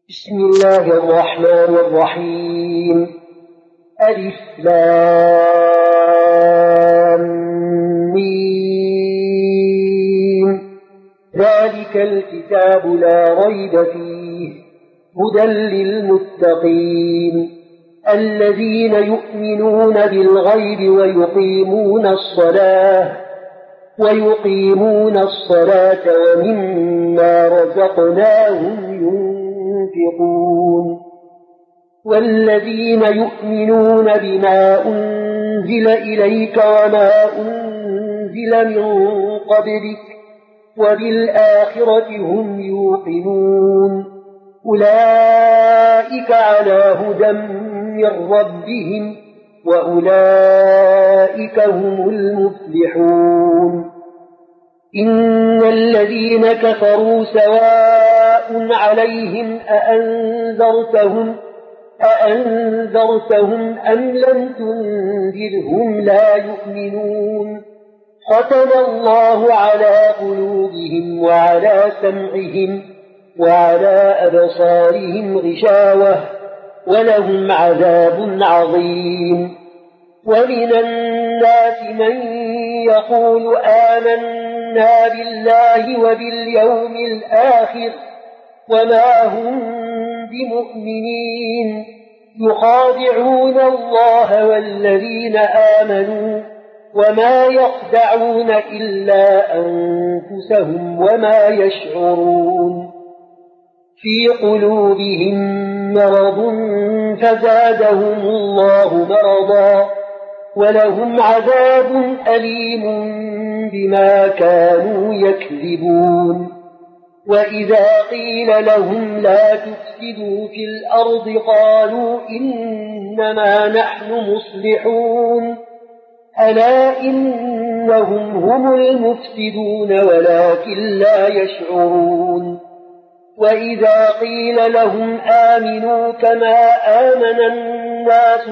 بسم الله الرحمن الرحيم. ألف لام ميم. ذلك الكتاب لا ريب فيه هدى للمتقين الذين يؤمنون بالغيب ويقيمون الصلاة ومما رزقناهم ينفقون والذين يؤمنون بما أنزل إليك وما أنزل من قبلك وبالآخرة هم يوقنون أولئك على هدى من ربهم وأولئك هم المفلحون. إن الذين كفروا سواء عليهم أأنذرتهم أم لم تنذرهم لا يؤمنون. ختم الله على قلوبهم وعلى سمعهم وعلى أبصارهم غشاوة ولهم عذاب عظيم. ومن الناس من يقول آمنا بالله وباليوم الآخر وما هم بمؤمنين يخادعون الله والذين آمنوا وما يخدعون إلا أنفسهم وما يشعرون. في قلوبهم مرض فزادهم الله مرضا ولهم عذاب أليم بما كانوا يكذبون. وإذا قيل لهم لا تفسدوا في الأرض قالوا إنما نحن مصلحون ألا إنهم هم المفسدون ولكن لا يشعرون. وإذا قيل لهم آمنوا كما آمن الناس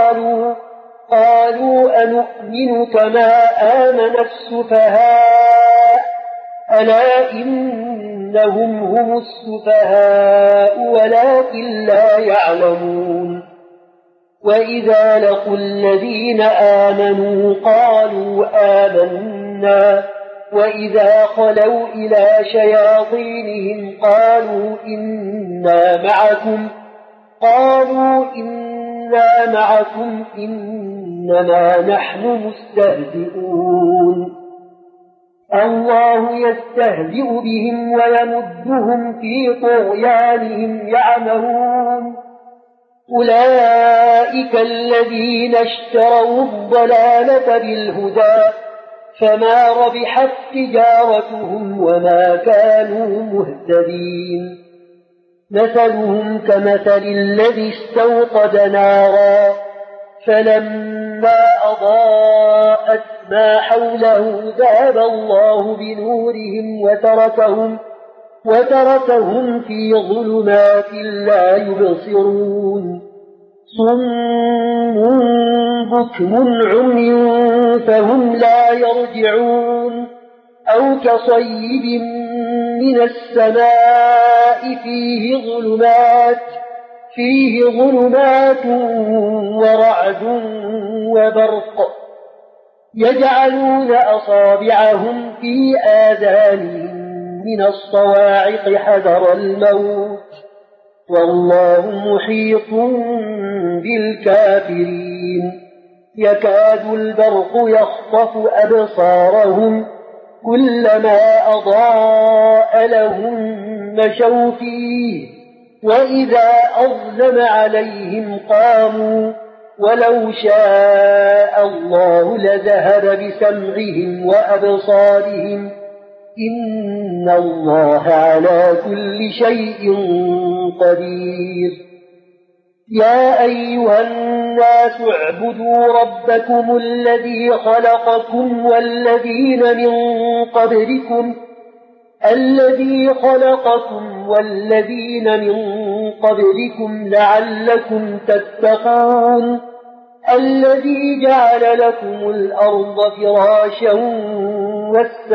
قالوا أنؤمن كما آمن السفهاء ألا إنهم هم السفهاء ولكن لا يعلمون. وإذا لقوا الذين آمنوا قالوا آمنا وإذا خلوا إلى شياطينهم قالوا إنا معكم إنما نحن مستهزئون. الله يستهزئ بهم ويمدهم في طغيانهم يعمهون. أولئك الذين اشتروا الضلالة بالهدى فما ربحت تجارتهم وما كانوا مهتدين. مثلهم كمثل الذي استوقد نارا فلما أضاءت ما حوله ذهب الله بنورهم وتركهم في ظلمات لا يبصرون. صم بكم عمي فهم لا يرجعون. أو كصيب من السماء فيه ظلمات ورعد وبرق يجعلون أصابعهم في آذانهم من الصواعق حذر الموت والله محيط بالكافرين. يكاد البرق يخطف أبصارهم كلما أضاء لهم مشوا فيه وإذا أظلم عليهم قاموا ولو شاء الله لذهب بسمعهم وأبصارهم إن الله على كل شيء قدير. يا أيها الناس اعبدوا ربكم الذي خلقكم والذين من قبلكم لعلكم تتقون. الذي جعل لكم الأرض فراشا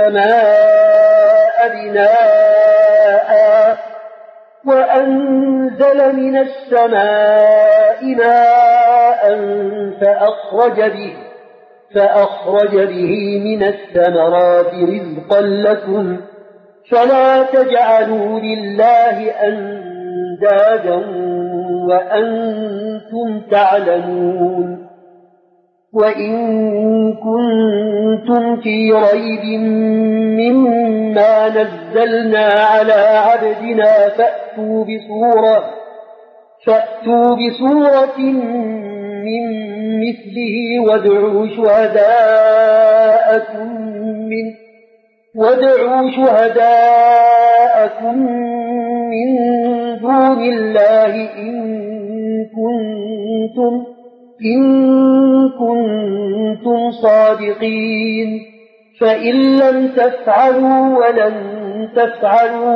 والسماء بناء وأنزل أنزل من السماء ماء فأخرج به من الثمرات رزقا لكم فلا تجعلوا لله أندادا وأنتم تعلمون وإن كنتم في ريب مما نزلنا على عبدنا فأتوا بسورة من مثله وادعوا شهداءكم من دون الله إن كنتم صادقين فإن لم تفعلوا ولن تفعلوا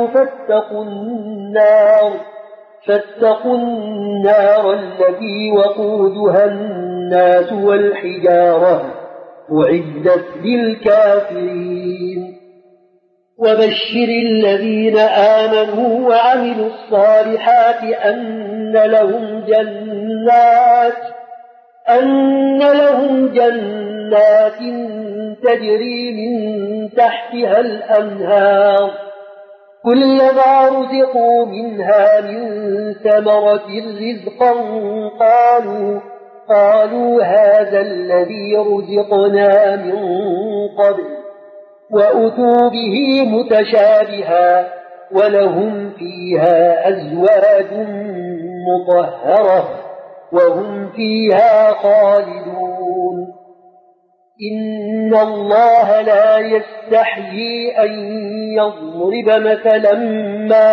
فاتقوا النار التي وقودها الناس والحجارة أعدت للكافرين وبشر الذين آمنوا وعملوا الصالحات أن لهم جنات تجري من تحتها الأنهار كلما رزقوا منها من ثمرة رزقا قالوا هذا الذي رزقنا من قبل وأتوا به متشابها ولهم فيها أزواج مطهرة وهم فيها خالدون إن الله لا يستحيي أن يضرب مثلا ما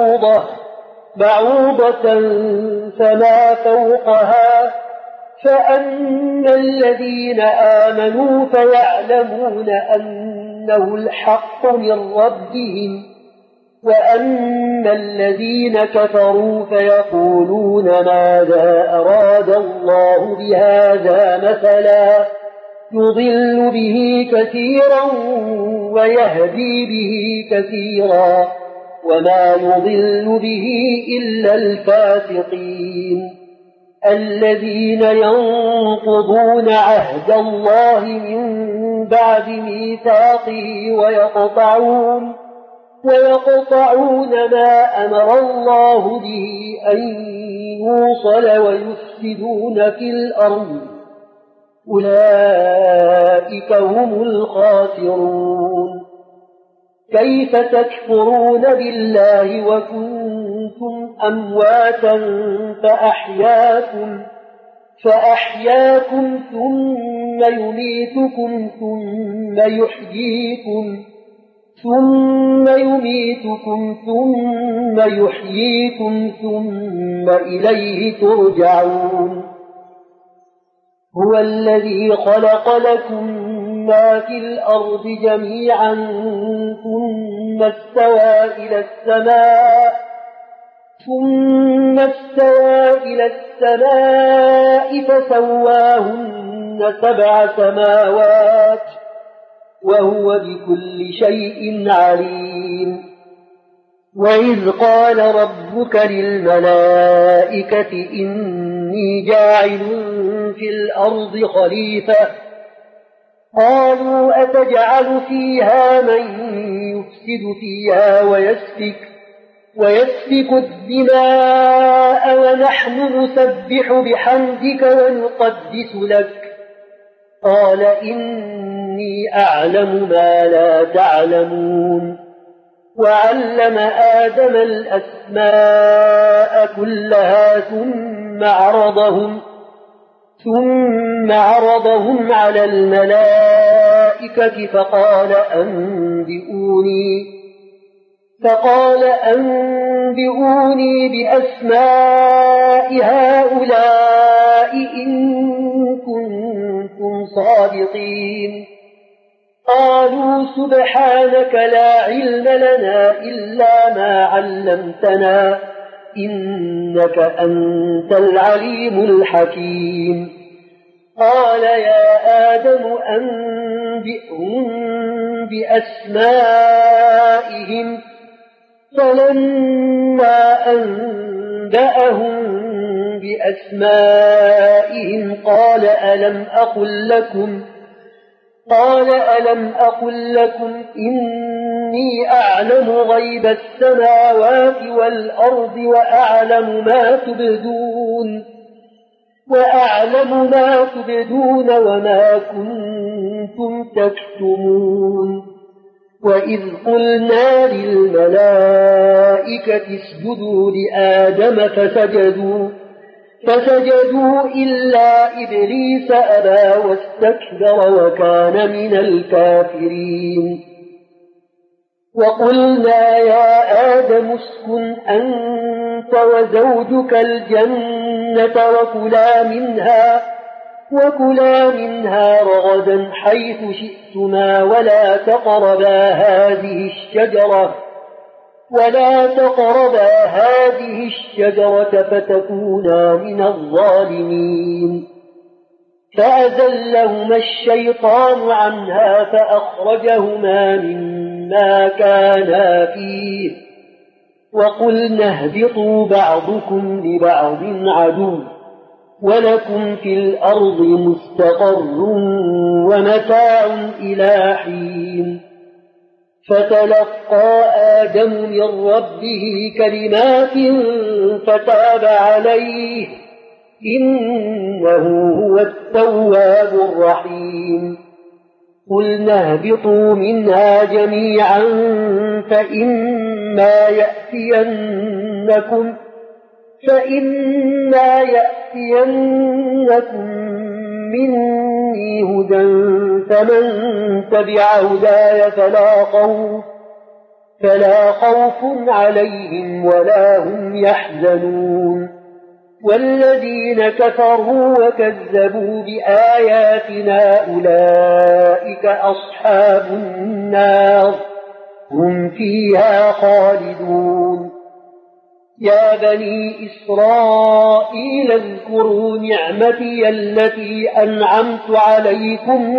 بعوضة فما فوقها فأما الذين آمنوا فيعلمون أنه الحق من ربهم وأما الذين كفروا فيقولون ماذا أراد الله بهذا مثلا يضل به كثيرا ويهدي به كثيرا وما يضل به إلا الفاسقين الذين ينقضون عهد الله من بعد ميثاقه ويقطعون ما أمر الله به أن يوصل ويفسدون في الأرض أولئك هم الخاسرون كيف تكفرون بالله وكنتم أمواتا فأحياكم ثم يميتكم ثم يحييكم ثم إليه ترجعون هو الذي خلق لكم ما في الأرض جميعا ثم استوى إلى السماء فسواهن 7 سماوات وهو بكل شيء عليم وإذ قال ربك للملائكة إني جاعل في الأرض خليفة قالوا أتجعل فيها من يفسد فيها ويسفك الدماء ونحن نسبح بحمدك ونقدس لك قال إني أعلم ما لا تعلمون وعلم آدم الأسماء كلها ثم عرضهم على الملائكة فقال أنبئوني بأسماء هؤلاء إن كنتم صادقين قالوا سبحانك لا علم لنا إلا ما علمتنا إنك أنت العليم الحكيم قال يا آدم أنبئهم بأسمائهم فلما أنبأهم أنبأهم بأسمائهم قال ألم أقل لكم إني أعلم غيب السماوات والأرض وأعلم ما تبدون وما كنتم تكتمون وإذ قلنا للملائكة اسجدوا لآدم فسجدوا إلا إبليس أبى واستكبر وكان من الكافرين وقلنا يا آدم اسكن أنت وزوجك الجنة وكلا منها رغدا حيث شئتما ولا تقربا هذه الشجرة فتكونا من الظالمين فأزلهما الشيطان عنها فأخرجهما مما كانا فيه وقلنا اهبطوا بعضكم لبعض عدو ولكم في الأرض مستقر ومتاع إلى حين فتلقى آدم من ربه كلمات فتاب عليه إنه هو التواب الرحيم قلنا اهبطوا منها جميعا فإما يأتينكم مني هدى فمن تبع هداي فلا خوف عليهم ولا هم يحزنون والذين كفروا وكذبوا بآياتنا أولئك أصحاب النار هم فيها خالدون يا بني إسرائيل اذكروا نعمتي التي أنعمت عليكم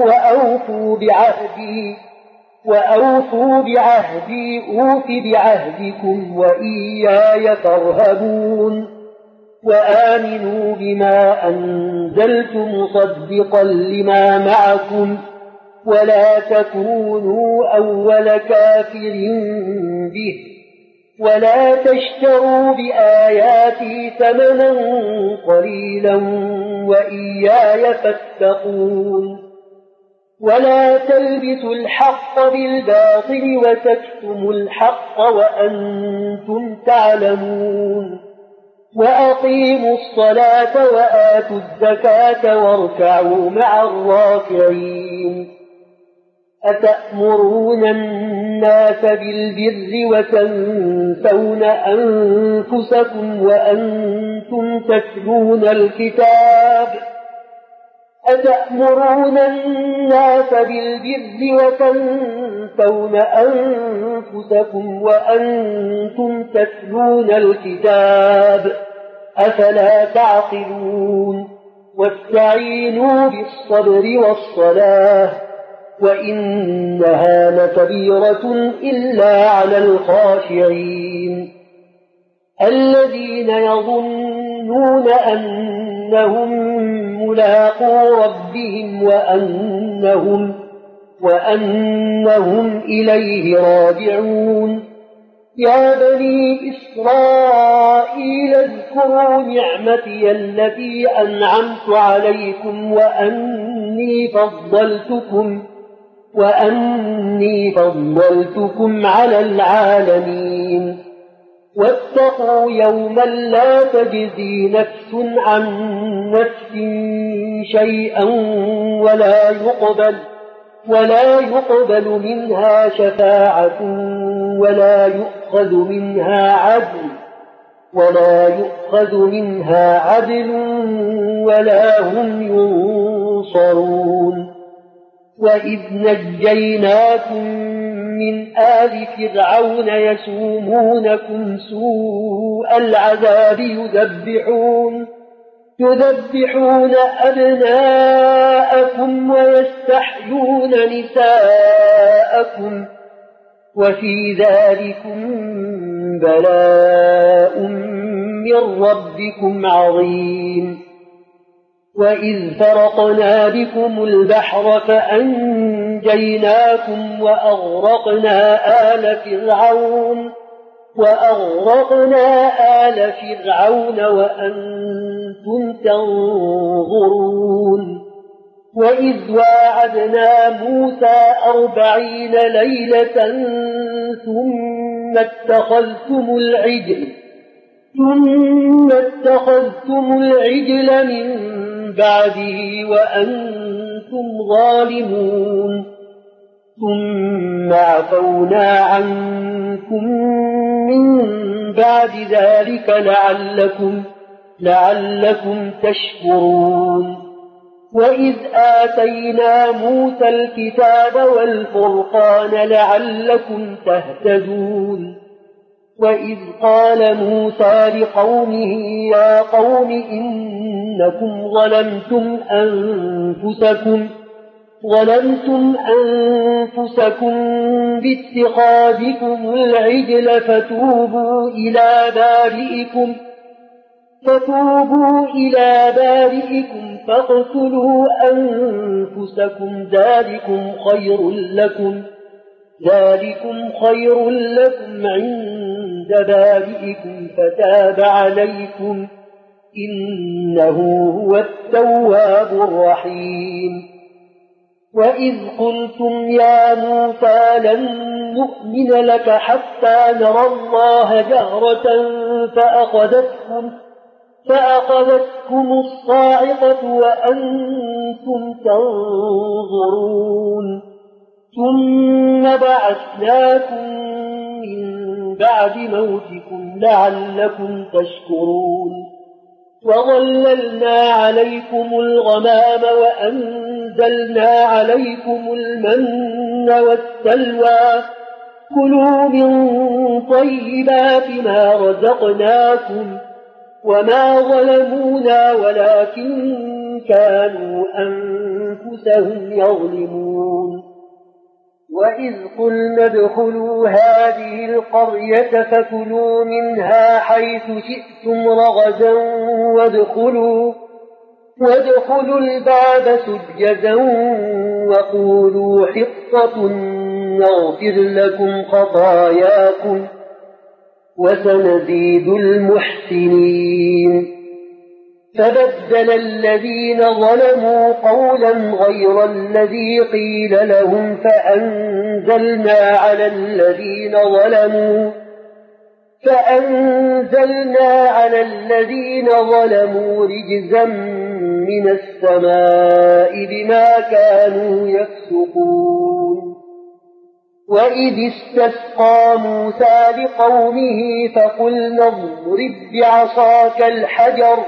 وأوفوا بعهدي أوف بعهدكم وإياي فارهبون وآمنوا بما أنزلت مصدقا لما معكم ولا تكونوا أول كافر به ولا تشتروا بآياتي ثمنا قليلا وإياي فاتقون ولا تلبسوا الحق بالباطل وتكتموا الحق وأنتم تعلمون وأقيموا الصلاة وآتوا الزكاة واركعوا مع الراكعين أتأمرون الناس بالبر وتنسون أنفسكم وأنتم تتلون الكتاب أفلا تعقلون واستعينوا بالصبر والصلاة وإنها لكبيرة إلا على الخاشعين الذين يظنون أنهم ملاقو ربهم وأنهم إليه راجعون يا بني إسرائيل اذكروا نعمتي التي أنعمت عليكم وأني فضلتكم على العالمين واتقوا يوما لا تجزي نفس عن نفس شيئا ولا يقبل منها شفاعة ولا يؤخذ منها عدل ولا هم ينصرون وإذ نجيناكم من آل فرعون يسومونكم سوء العذاب يذبحون أبناءكم ويستحيون نساءكم وفي ذلكم بلاء من ربكم عظيم. وإذ فرقنا بكم البحر فأنجيناكم وأغرقنا آل فرعون وأنتم تنظرون. وإذ واعدنا موسى 40 ليلة ثم اتخذتم العجل من بعده وأنتم ظالمون. ثم عفونا عنكم من بعد ذلك لعلكم تشكرون. وإذ آتينا موسى الكتاب والفرقان لعلكم تهتدون. وإذ قال موسى لقومه يا قوم إنكم ظلمتم أنفسكم باتخاذكم العجل فتوبوا إلى بارئكم فاقتلوا أنفسكم ذلكم خير لكم عند بارئكم فتاب عليكم إنه هو التواب الرحيم. وإذ قلتم يا موسى لن نؤمن لك حتى نرى الله جهرة فأخذتكم الصاعقة وأنتم تنظرون. ثم بعثناكم من بعد موتكم لعلكم تشكرون. وظللنا عليكم الغمام وأنزلنا عليكم المن والسلوى كلوا من طيبات ما رزقناكم وما ظلمونا ولكن كانوا أنفسهم يظلمون. وإذ قلنا ادخلوا هذه القرية فكلوا منها حيث شئتم رغدا وادخلوا الباب سجدا وقولوا حطة نغفر لكم خطاياكم وسنزيد المحسنين. فبدل الذين ظلموا قولا غير الذي قيل لهم فأنزلنا على الذين ظلموا رجزا من السماء بما كانوا يفسقون. وإذ استسقى موسى لقومه فقلنا اضرب بعصاك الحجر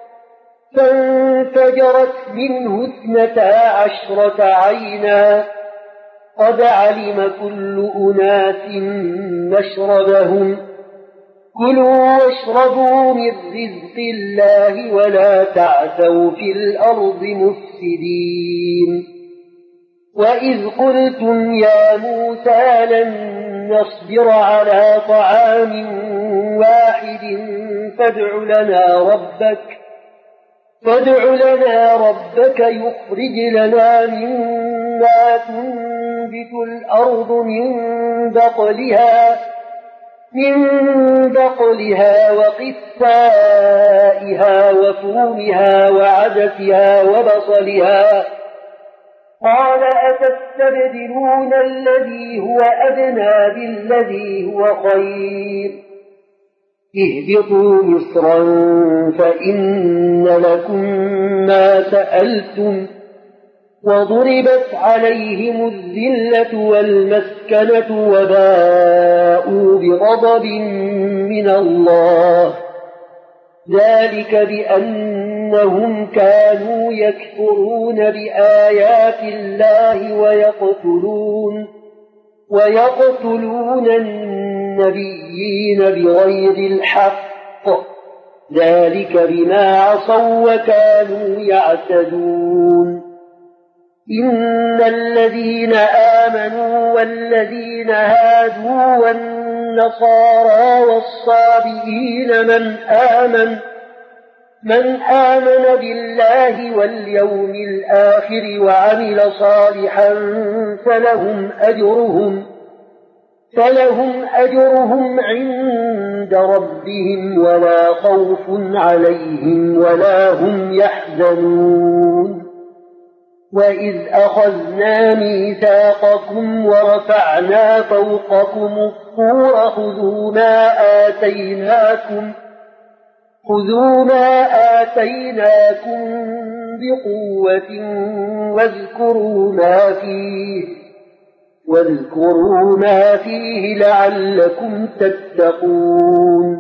فانفجرت منه 12 عينا قد علم كل أناس مشربهم كلوا واشربوا من رزق الله ولا تعثوا في الأرض مفسدين. وإذ قلتم يا موسى لن نصبر على طعام واحد فادع لنا ربك يخرج لنا مما تنبت الأرض من بقلها وقثائها وفومها وعدسها وبصلها قال أتستبدلون الذي هو أدنى بالذي هو خير اهبطوا مصرا فإن لكم ما سألتم وضربت عليهم الذلة والمسكنة وباءوا بغضب من الله ذلك بأنهم كانوا يكفرون بآيات الله ويقتلون النبيين بغير الحق ذلك بما عصوا وكانوا يعتدون. إن الذين آمنوا والذين هادوا والنصارى والصابئين من آمن بالله واليوم الآخر وعمل صالحا فلهم أجرهم عند ربهم ولا خوف عليهم ولا هم يحزنون وإذ أخذنا ميثاقكم ورفعنا فوقكم الطور خذوا ما آتيناكم بقوة واذكروا ما فيه لعلكم تتقون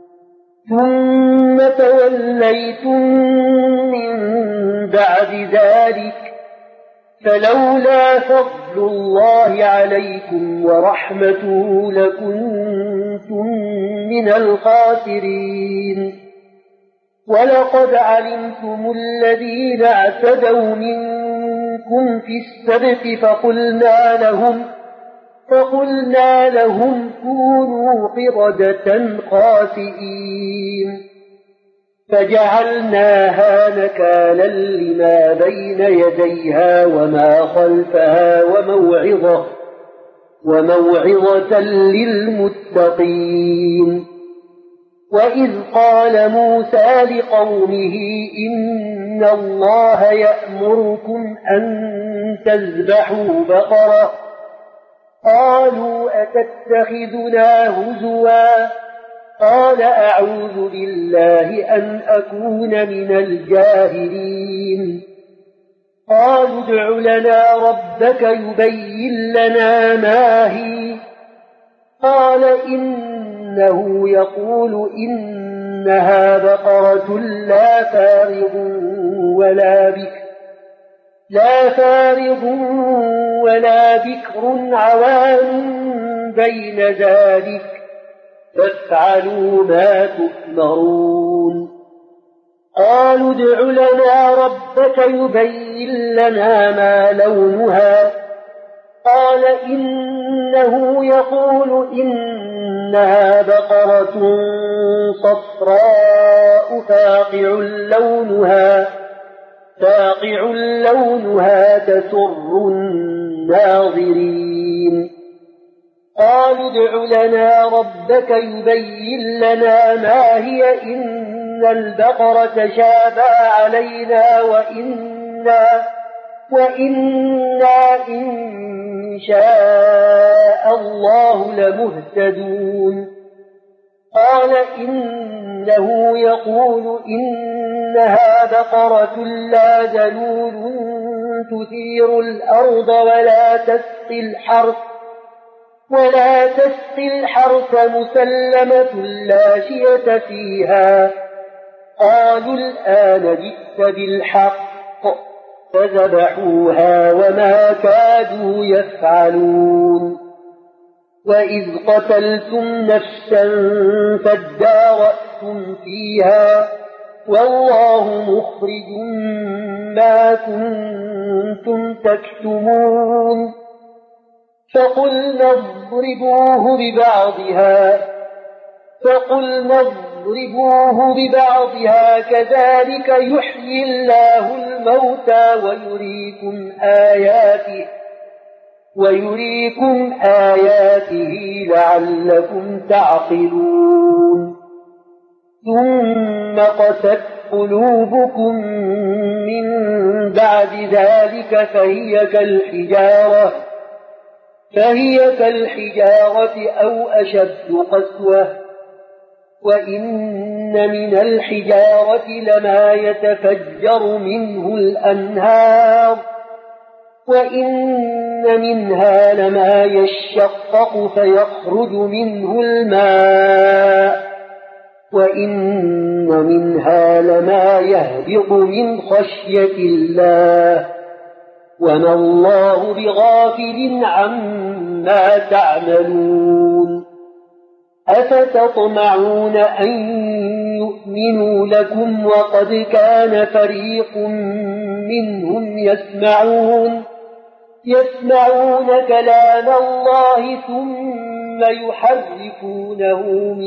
ثم توليتم من بعد ذلك فلولا فضل الله عليكم ورحمته لكنتم من الخاسرين ولقد علمتم الذين اعتدوا منكم في السبت فقلنا لهم كونوا قردة خاسئين فجعلناها نكالا لما بين يديها وما خلفها وموعظة للمتقين وإذ قال موسى لقومه إن الله يأمركم أن تذبحوا بقرة قالوا أتتخذنا هزوا قال أعوذ بالله أن أكون من الجاهلين قالوا ادع لنا ربك يبين لنا ما هي قال إنه يقول إنها بقرة لا فارغ ولا بكر عوان بين ذلك فافعلوا ما تؤمرون قالوا ادع لنا ربك يبين لنا ما لونها قال إنه يقول إنها بقرة صفراء فاقع لونها تسر الناظرين قالوا ادع لنا ربك يبين لنا ما هي إن البقرة شابه علينا وإنا إن شاء الله لمهتدون قال إنه يقول إنها بقرة لا ذلول تثير الأرض ولا تسقي الحرث مسلمة لا شية فيها قالوا الآن جئت بالحق فذبحوها وما كادوا يفعلون وإذ قتلتم نفسا فادارأتم فيها والله مخرج ما كنتم تكتمون فقلنا اضربوه ببعضها كذلك يحيي الله الموتى ويريكم آياته لعلكم تعقلون ثم قست قلوبكم من بعد ذلك فهي كالحجارة أو أشد قسوة وإن من الحجارة لما يتفجر منه الأنهار وإن منها لما يشقق فيخرج منه الماء وإن منها لما يهبط من خشية الله وما الله بغافل عما تعملون أفتطمعون أن يؤمنوا لكم وقد كان فريق منهم يسمعون كلام الله ثم يحرفونه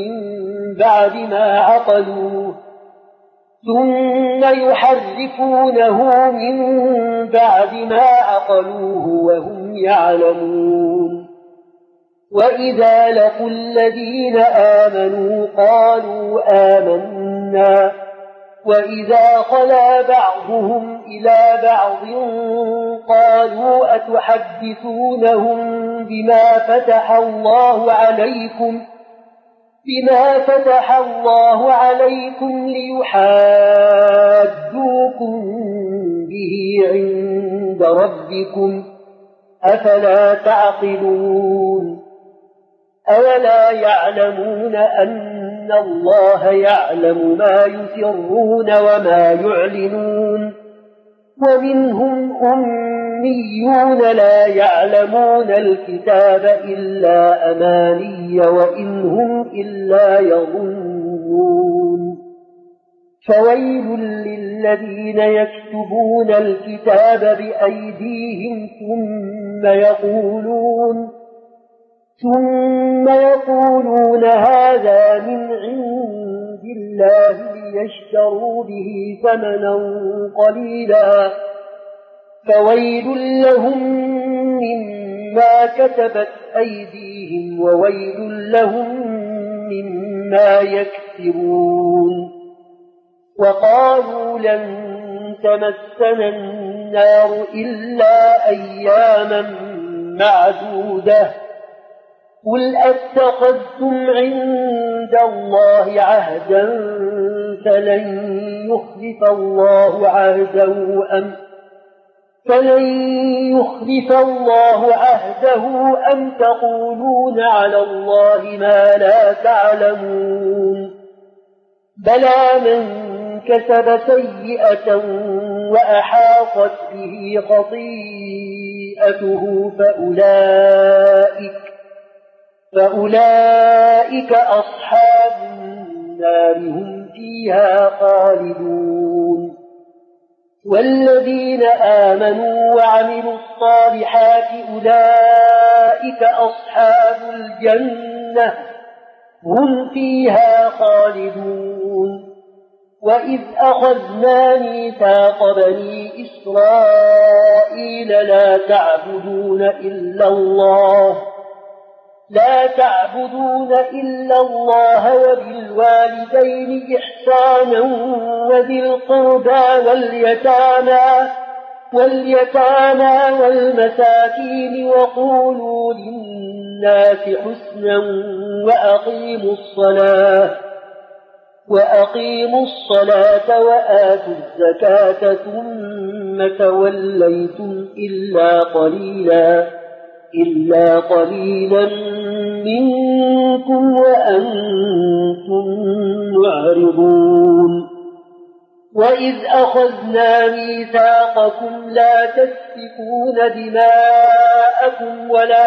من بعد ما عقلوه وهم يعلمون. وإذا لقوا الذين آمنوا قالوا آمنا، وإذا خلا بعضهم إلى بعض قالوا أتحدثونهم بما فتح الله عليكم ليحاجوكم به عند ربكم أفلا تعقلون. أولا يعلمون أن الله يعلم ما يسرون وما يعلنون. ومنهم أميون لا يعلمون الكتاب إلا أماني وإن هم إلا يظنون. فويل للذين يكتبون الكتاب بأيديهم ثم يقولون هذا من عند الله ليشتروا به ثمنا قليلا فويل لهم مما كتبت أيديهم وويل لهم مما يكسبون. وقالوا لن تمسنا النار إلا أياما معدودة قل أتخذتم عند الله عهدا فلن يخلف الله عهده أم تقولون على الله ما لا تعلمون. بلى من كسب سيئة وأحاطت به خطيئته فأولئك أصحاب النار هم فيها خالدون. والذين آمنوا وعملوا الصالحات أولئك أصحاب الجنة هم فيها خالدون. وإذ أخذنا ميثاق بني إسرائيل لا تعبدون إلا الله وبالوالدين إحسانا وذي القربى واليتامى والمساكين وقولوا للناس حسنا وأقيموا الصلاة وآتوا الزكاة ثم توليتم إلا قليلا منكم وأنتم معرضون. وإذ أخذنا ميثاقكم لا تسفكون دماءكم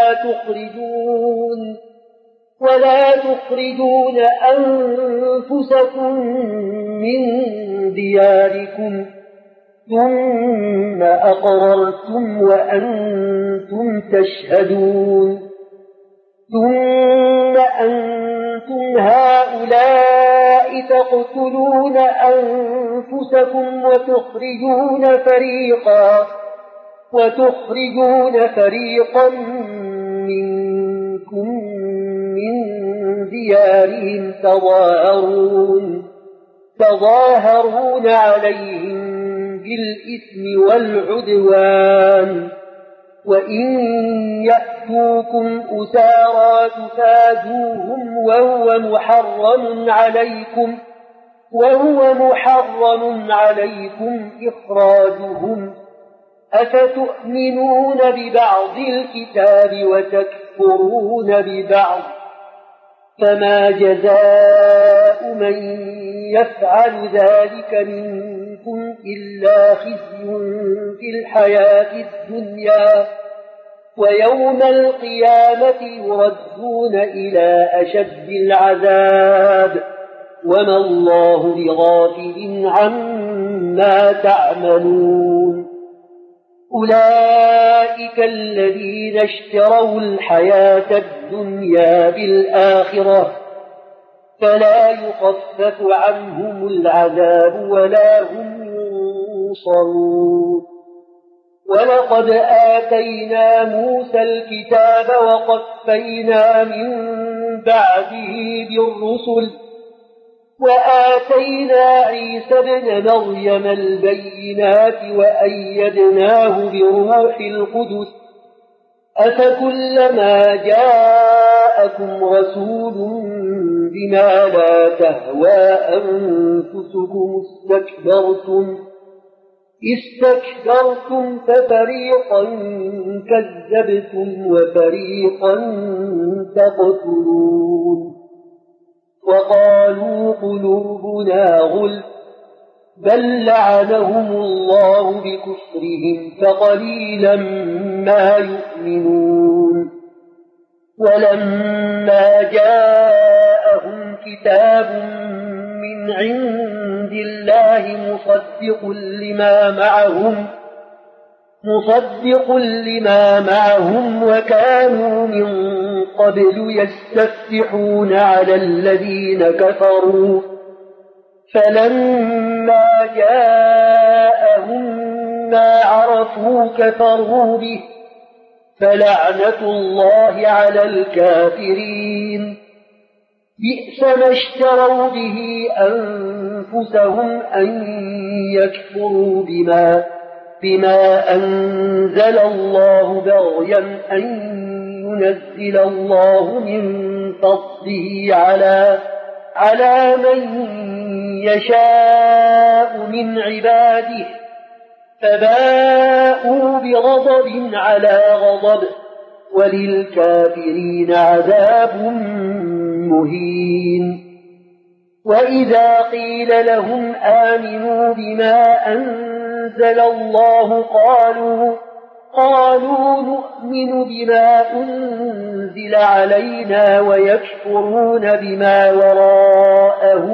ولا تخرجون أنفسكم من دياركم ثم أقررتم وأنتم تشهدون. ثم أنتم هؤلاء تقتلون أنفسكم وتخرجون فريقا منكم من ديارهم تظاهرون عليهم بالإثم والعدوان وإن يأتوكم أسارى تفادوهم وهو محرم عليكم إخراجهم. أفتؤمنون ببعض الكتاب وتكفرون ببعض فما جزاء من يفعل ذلك منكم إلا خزي في الحياة الدنيا ويوم القيامة يردون إلى أشد العذاب وما الله بغافل عما تعملون. أولئك الذين اشتروا الحياة الدنيا الدنيا بالآخرة فلا يخفف عنهم العذاب ولا هم ينصرون. ولقد آتينا موسى الكتاب وقفينا من بعده بالرسل وآتينا عيسى ابن مريم البينات وأيدناه بروح القدس أفكلما جاءكم رسول بما لا تهوى أنفسكم استكبرتم ففريقا كذبتم وفريقا تقتلون. وقالوا قلوبنا غلف بل لعنهم الله بكفرهم فقليلا ما يؤمنون. ولما جاءهم كتاب من عند الله مصدق لما معهم وكانوا من قبل يستفتحون على الذين كفروا فلما جاءهم ما عرفوا كفروا به فلعنة الله على الكافرين. بئس ما اشتروا به أنفسهم أن يكفروا بما أنزل الله بغيا أن ينزل الله من فضله على من يشاء من عباده فباءوا بغضب على غضب وللكافرين عذاب مهين. وإذا قيل لهم آمنوا بما أنزل الله قالوا نؤمن بما أنزل علينا ويكفرون بما وراءه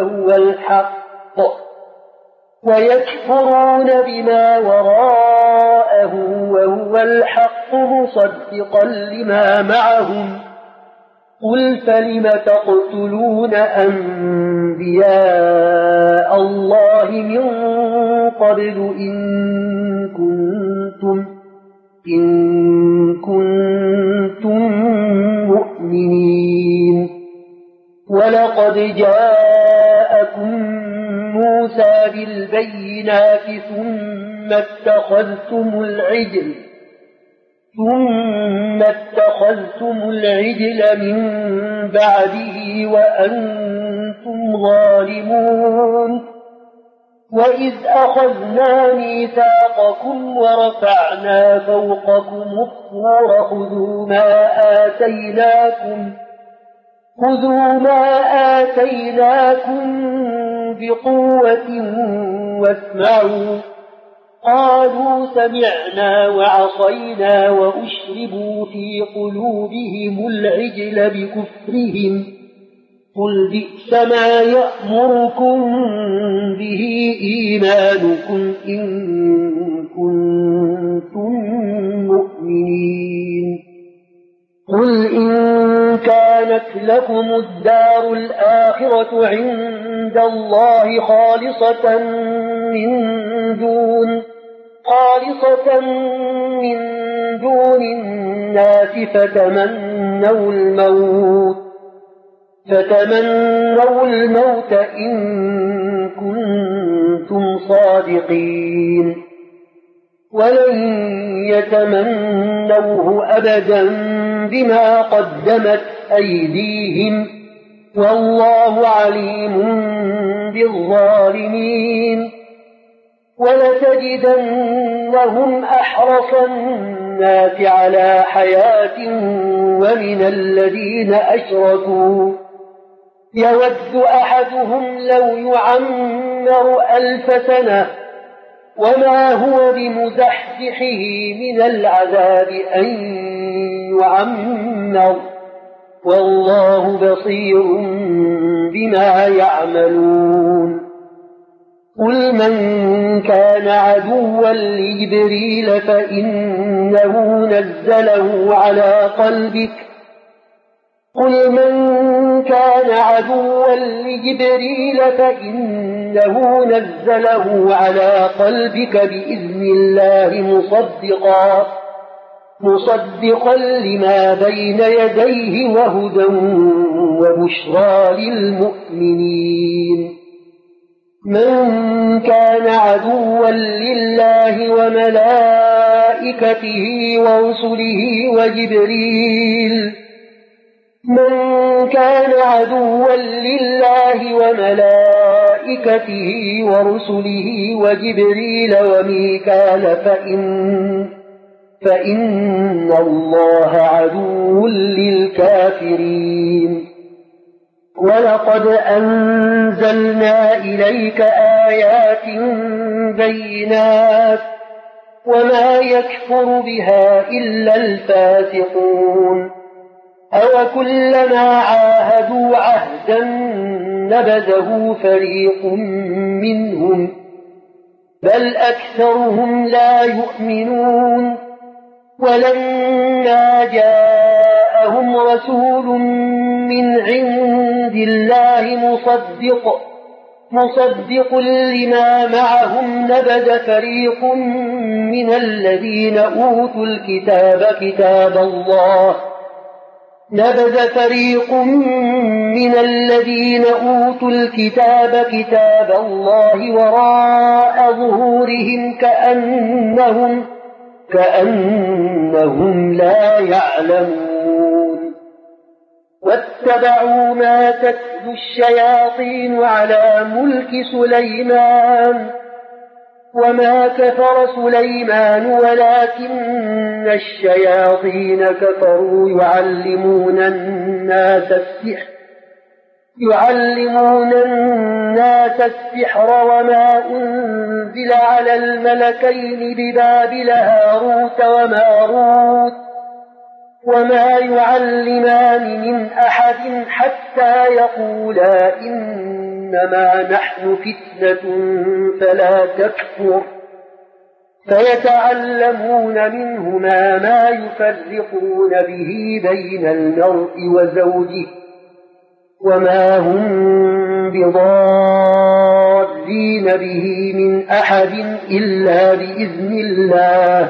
وهو الحق مصدقا لما معهم. قل فلم تقتلون أنبياء الله من قبل إن كنتم مؤمنين. ولقد جاءكم موسى بالبينات ثم اتخذتم العجل من بعده وأنتم ظالمون. وإذ أخذنا ميثاقكم ورفعنا فوقكم الطور خذوا ما آتيناكم بقوة واسمعوا. قالوا سمعنا وعصينا وأشربوا في قلوبهم العجل بكفرهم. قل بئس ما يأمركم به إيمانكم إن كنتم مؤمنين. قل إن كانت لكم الدار الآخرة عند الله خالصة من دون الناس فتمنوا الموت إن كنتم صادقين. ولن يتمنوه أبدا بما قدمت أيديهم والله عليم بالظالمين. ولتجدنهم أحرص الناس على حياة ومن الذين أشركوا يود أحدهم لو يعمر 1000 سنة وما هو بمزحزحه من العذاب أن يعمر والله بصير بما يعملون. قل من كان عدوا لجبريل فإنه نزله على قل من كان عدوا لجبريل فإنه نزله على قلبك بإذن الله مصدقا لما بين يديه وهدى وبشرى للمؤمنين من كان عدوا لله وملائكته ورسله وجبريل وميكال فإن الله عدو للكافرين ولقد أنزلنا إليك آيات بينات وما يكفر بها إلا الفاسقون أوكلما عاهدوا عهدا نبذه فريق منهم بل أكثرهم لا يؤمنون ولما جاءهم رسول من عند الله مصدق لما معهم نبذ فريق من الذين أوتوا الكتاب كتاب الله وراء ظهورهم كأنهم لا يعلمون واتبعوا ما تتلو الشياطين على ملك سليمان وما كفر سليمان ولكن الشياطين كفروا يعلمون الناس السحر وما أنزل على الملكين ببابل هاروت وماروت وما يعلمان من أحد حتى يقولا إنما نحن فتنة فلا تكفر فيتعلمون منهما ما يفرقون به بين المرء وزوجه وما هم بضارين به من أحد إلا بإذن الله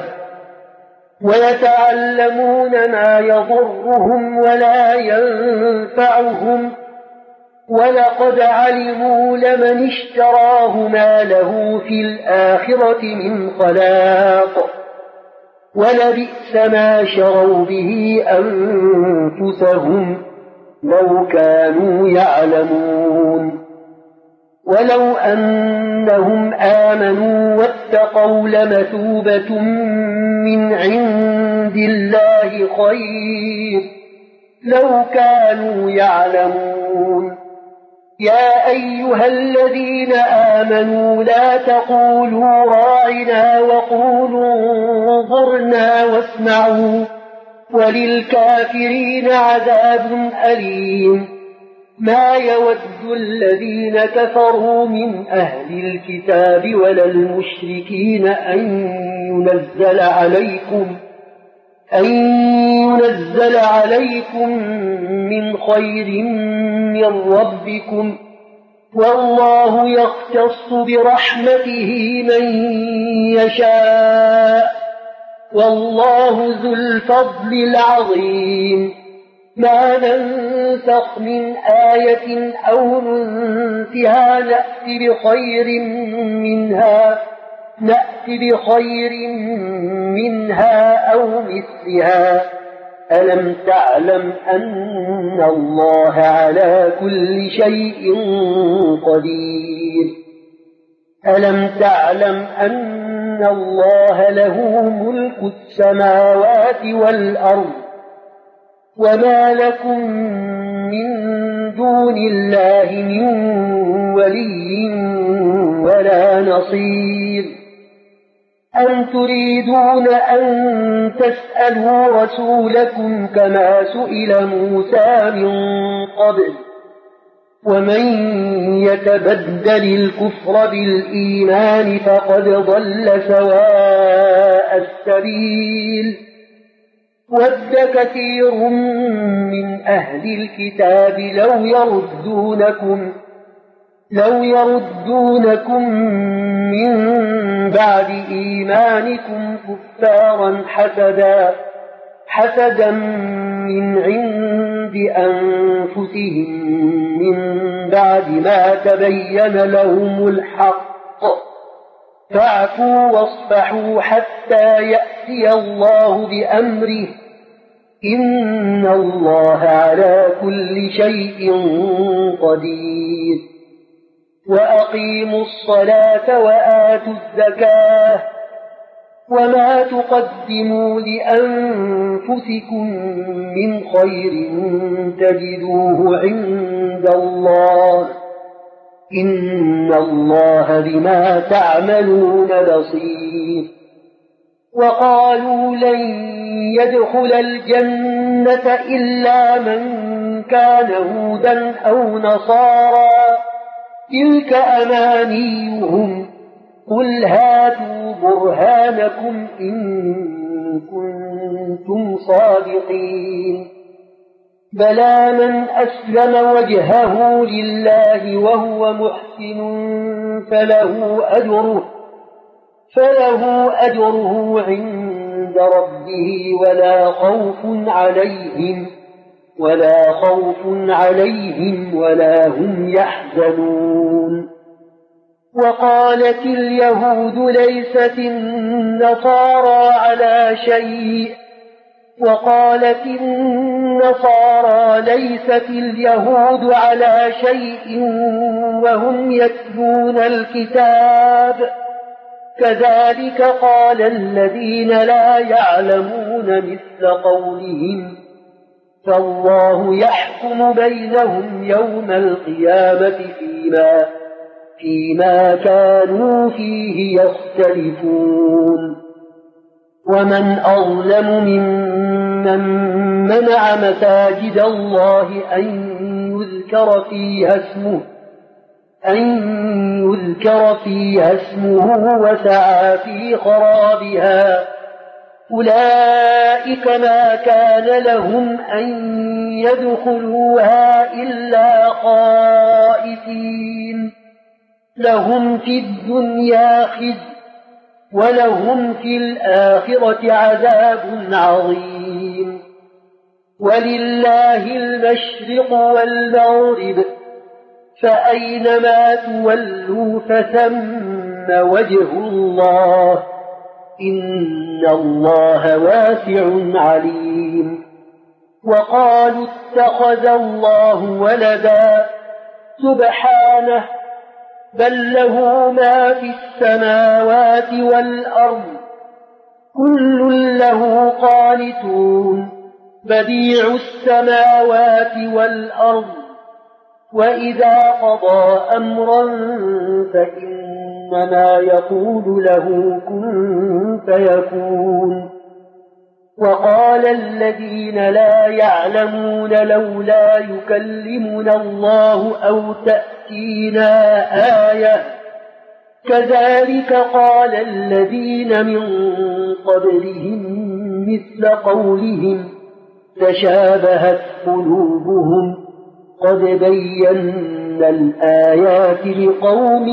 ويتعلمون ما يضرهم ولا ينفعهم ولقد علموا لمن اشتراه ما له في الآخرة من خلاق ولبئس ما شروا به أنفسهم لو كانوا يعلمون ولو أنهم آمنوا واتقوا لمثوبة من عند الله خير لو كانوا يعلمون يا أيها الذين آمنوا لا تقولوا راعنا وقولوا انظرنا واسمعوا وللكافرين عذاب أليم ما يود الذين كفروا من أهل الكتاب ولا المشركين أن ينزل عليكم من خير من ربكم والله يختص برحمته من يشاء والله ذو الفضل العظيم ما ننسخ من آية أو ننسها نأتي بخير منها أو مثلها ألم تعلم أن الله على كل شيء قدير ألم تعلم أن الله له ملك السماوات والأرض وما لكم من دون الله من ولي ولا نصير أم تريدون أن تسألوا رسولكم كما سئل موسى من قبل ومن يتبدل الكفر بالإيمان فقد ضل سواء السبيل وَدَّ كَثِيرٌ مِّنْ أَهْلِ الْكِتَابِ لَوْ يَرُدُّونَكُم مِّن بَعْدِ إِيمَانِكُمْ كُفَّارًا حَسَدًا مِّنْ عِندِ أَنفُسِهِم مِّن بَعْدِ مَا تَبَيَّنَ لَهُمُ الْحَقُّ فَاعْفُوا وَاصْفَحُوا حَتَّى يَأْتِيَ اللَّهُ بِأَمْرِهِ إِنَّ اللَّهَ عَلَى كُلِّ شَيْءٍ قَدِيرٌ وَأَقِيمُوا الصَّلَاةَ وَآتُوا الزَّكَاةَ وَمَا تُقَدِّمُوا لِأَنفُسِكُم مِّنْ خَيْرٍ تَجِدُوهُ عِندَ اللَّهِ إِنَّ اللَّهَ بِمَا تَعْمَلُونَ بَصِيرٌ وَقَالُوا لَن يَدْخُلَ الْجَنَّةَ إِلَّا مَن كَانَ هُودًا أَوْ نَصَارَىٰ تِلْكَ أَمَانِيُّهُمْ قُلْ هَاتُوا بُرْهَانَكُمْ إِن كُنتُمْ صَادِقِينَ بَلَىٰ مَنْ أَسْلَمَ وَجْهَهُ لِلَّهِ وَهُوَ مُحْسِنٌ فَلَهُ أَجْرُهُ عِندَ رَبِّهِ ولا خوف عليهم ولا هم يحزنون وقالت اليهود ليست النصارى اليهود على شيء وهم يتلون الكتاب كذلك قال الذين لا يعلمون مثل قولهم فالله يحكم بينهم يوم القيامة فيما كانوا فيه يختلفون ومن أظلم ممن منع مساجد الله أن يذكر فيها اسمه وسعى في خرابها أولئك ما كان لهم أن يدخلوها إلا خائفين لهم في الدنيا خزي ولهم في الآخرة عذاب عظيم ولله المشرق والمغرب فأينما تولوا فثم وجه الله إن الله واسع عليم وقالوا اتخذ الله ولدا سبحانه بل له ما في السماوات والأرض كل له قانتون بديع السماوات والأرض وإذا قضى أمرا فإنما يقول له كن فيكون وقال الذين لا يعلمون لولا يكلمنا الله أو تأتينا آية كذلك قال الذين من قبلهم مثل قولهم تشابهت قلوبهم قد بينا الآيات لقوم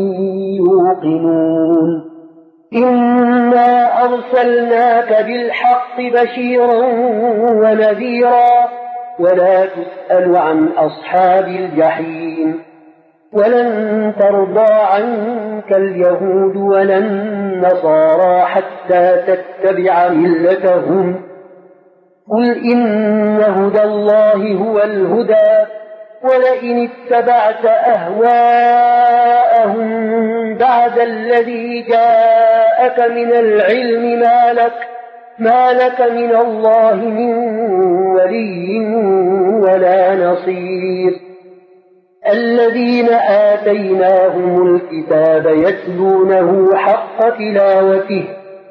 يوقنون إنا أرسلناك بالحق بشيرا ونذيرا ولا تسأل عن أصحاب الجحيم ولن ترضى عنك اليهود ولا النصارى حتى تتبع ملتهم قل إن هدى الله هو الهدى ولئن اتبعت أهواءهم بعد الذي جاءك من العلم ما لك من الله من ولي ولا نصير الذين آتيناهم الكتاب يتلونه حق تلاوته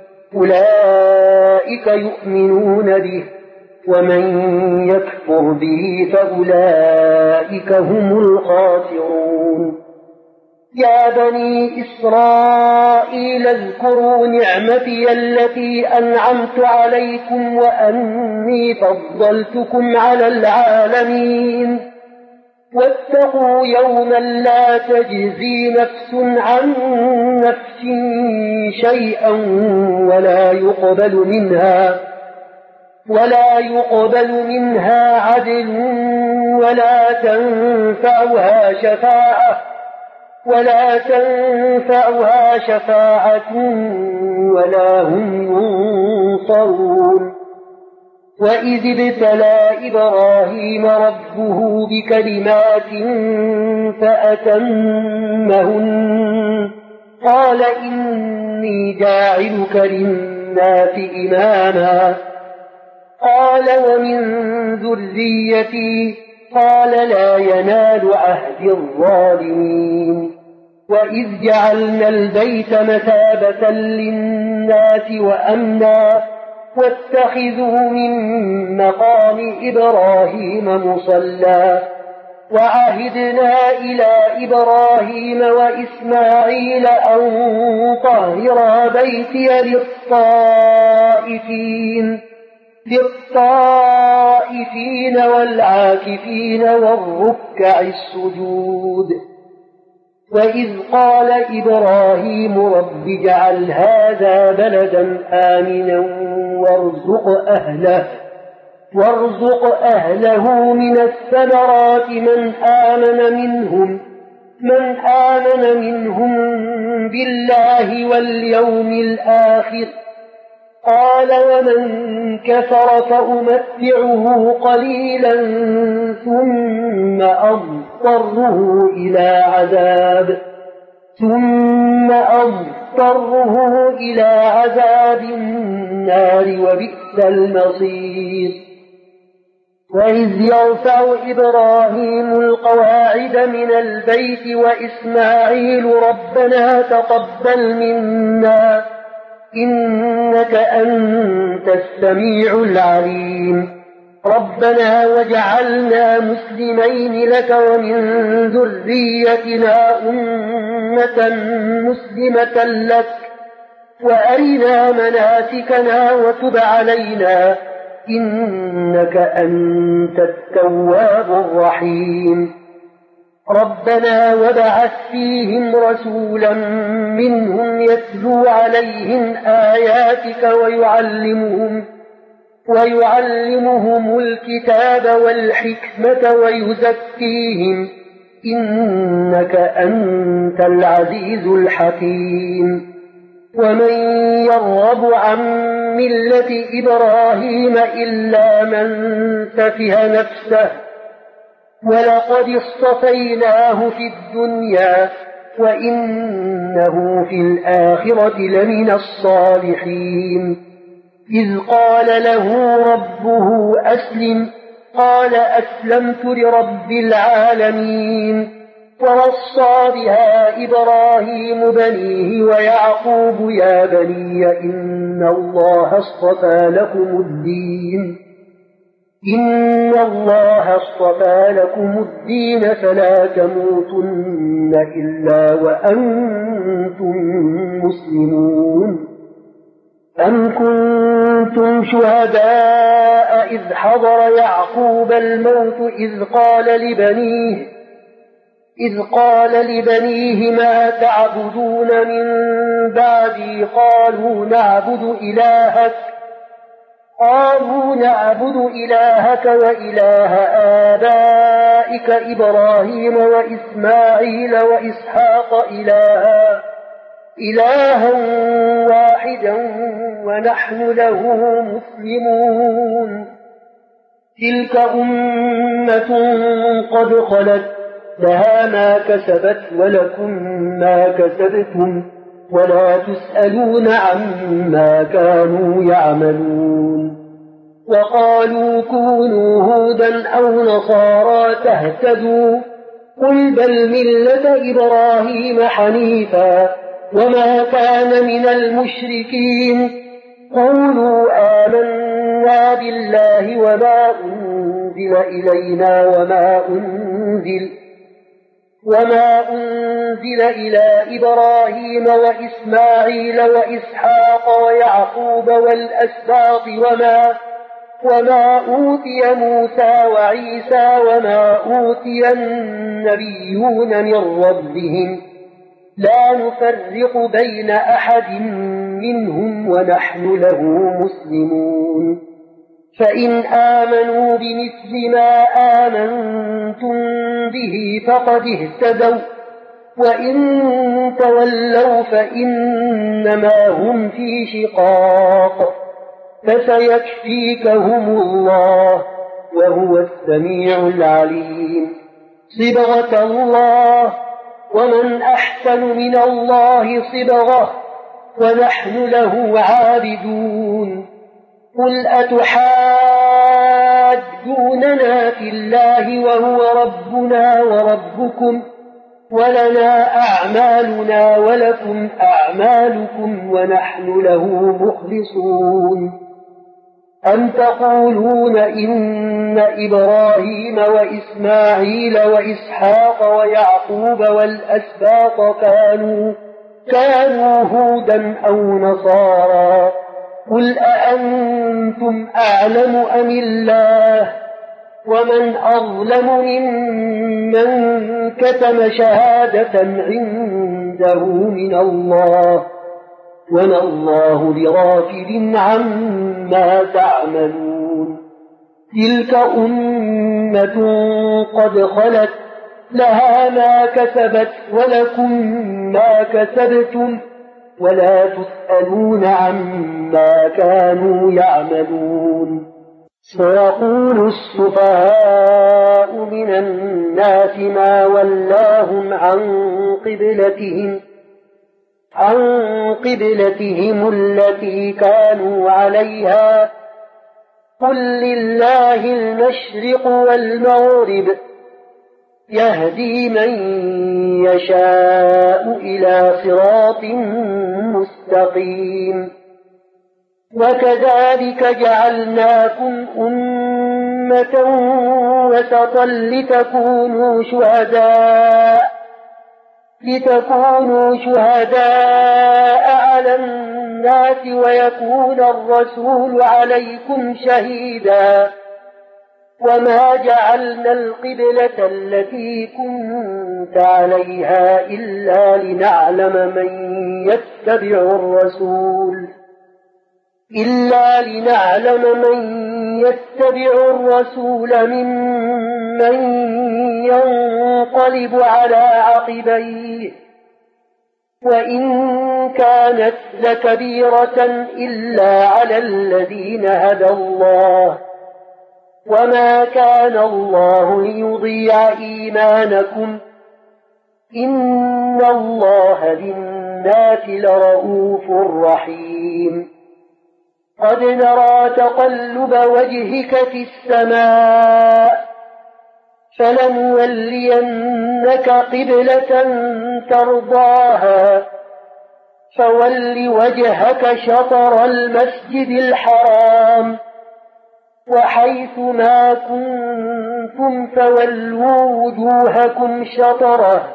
أولئك يؤمنون به ومن يكفر به فأولئك هم الخاسرون يا بني إسرائيل اذكروا نعمتي التي أنعمت عليكم وأني فضلتكم على العالمين واتقوا يوما لا تجزي نفس عن نفس شيئا ولا يقبل منها عدل ولا تنفعها شفاعة ولا هم ينصرون وإذ ابتلى إبراهيم ربه بكلمات فأتمهن قال إني جاعلك للناس إماما قال ومن ذريتي قال لا ينال عهد الظالمين وإذ جعلنا البيت مثابة للناس وأمنا واتخذوا من مقام إبراهيم مصلى وعهدنا إلى إبراهيم وإسماعيل أن طهرا بيتي للطائفين والعاكفين والركع السجود وإذ قال إبراهيم رب اجعل هذا بلدا آمنا وارزق أهله من الثمرات من آمن منهم بالله واليوم الآخر قال ومن كفر فأمتعه قليلا ثم أضطره إلى عذاب النار وبئس المصير وإذ يرفع إبراهيم القواعد من البيت وإسماعيل ربنا تقبل منا إنك أنت السميع العليم ربنا وجعلنا مسلمين لك ومن ذريتنا أمة مسلمة لك وأرنا مناسكنا وتب علينا إنك أنت التواب الرحيم ربنا وابعث فيهم رسولا منهم يتلو عليهم آياتك ويعلمهم الكتاب والحكمة ويزكيهم إنك أنت العزيز الحكيم ومن يرغب عن ملة إبراهيم إلا من سفه نفسه ولقد اصطفيناه في الدنيا وإنه في الآخرة لمن الصالحين إذ قال له ربه أسلم قال أسلمت لرب العالمين ووصى بها إبراهيم بنيه ويعقوب يا بني إن الله اصطفى لكم الدين فلا تموتن إلا وأنتم مسلمون أم كنتم شهداء إذ حضر يعقوب الموت إذ قال لبنيه ما تعبدون من بعدي قالوا نعبد إلهك وإله آبائك إبراهيم وإسماعيل وإسحاق إلها واحدا ونحن له مسلمون تلك أمة قد خلت لها ما كسبت ولكم ما كسبتم ولا تسألون عما كانوا يعملون وقالوا كونوا هودا أو نصارى تهتدوا قل بل ملة إبراهيم حنيفا وما كان من المشركين قولوا آمنا بالله وما أنزل إلينا وما أنزل إلى إبراهيم وإسماعيل وإسحاق ويعقوب والأسباط وما أوتي موسى وعيسى وما أوتي النبيون من ربهم لا نفرق بين أحد منهم ونحن له مسلمون فإن آمنوا بمثل ما آمنتم به فقد اهتدوا وإن تولوا فإنما هم في شقاق فسيكفيكهم الله وهو السميع العليم صبغة الله ومن أحسن من الله صبغة ونحن له عابدون قل أتحاجوننا في الله وهو ربنا وربكم ولنا أعمالنا ولكم أعمالكم ونحن له مخلصون أم تقولون إن إبراهيم وإسماعيل وإسحاق ويعقوب والأسباط كانوا هودا أو نصارى قل أأنتم أعلم أم الله ومن أظلم ممن كتم شهادة عنده من الله وما الله بغافل عما تعملون تلك أمة قد خلت لها ما كسبت ولكم ما كسبتم ولا تسألون عما كانوا يعملون سيقول السفهاء من الناس ما ولاهم عن قبلتهم التي كانوا عليها قل لله المشرق والمغرب يهدي من يشاء إلى صراط مستقيم وكذلك جعلناكم أمة وسطا لتكونوا شهداء على الناس ويكون الرسول عليكم شهيدا وما جعلنا القبلة التي كنت عليها إلا لنعلم من يتبع الرسول ممن ينقلب على عقبيه وإن كانت لكبيرة إلا على الذين هدى الله وما كان الله ليضيع إيمانكم إن الله بالناس لرءوف رحيم قد نرى تقلب وجهك في السماء فلنولينك قبلة ترضاها فول وجهك شطر المسجد الحرام وحيث ما كنتم فولوا وجوهكم شطره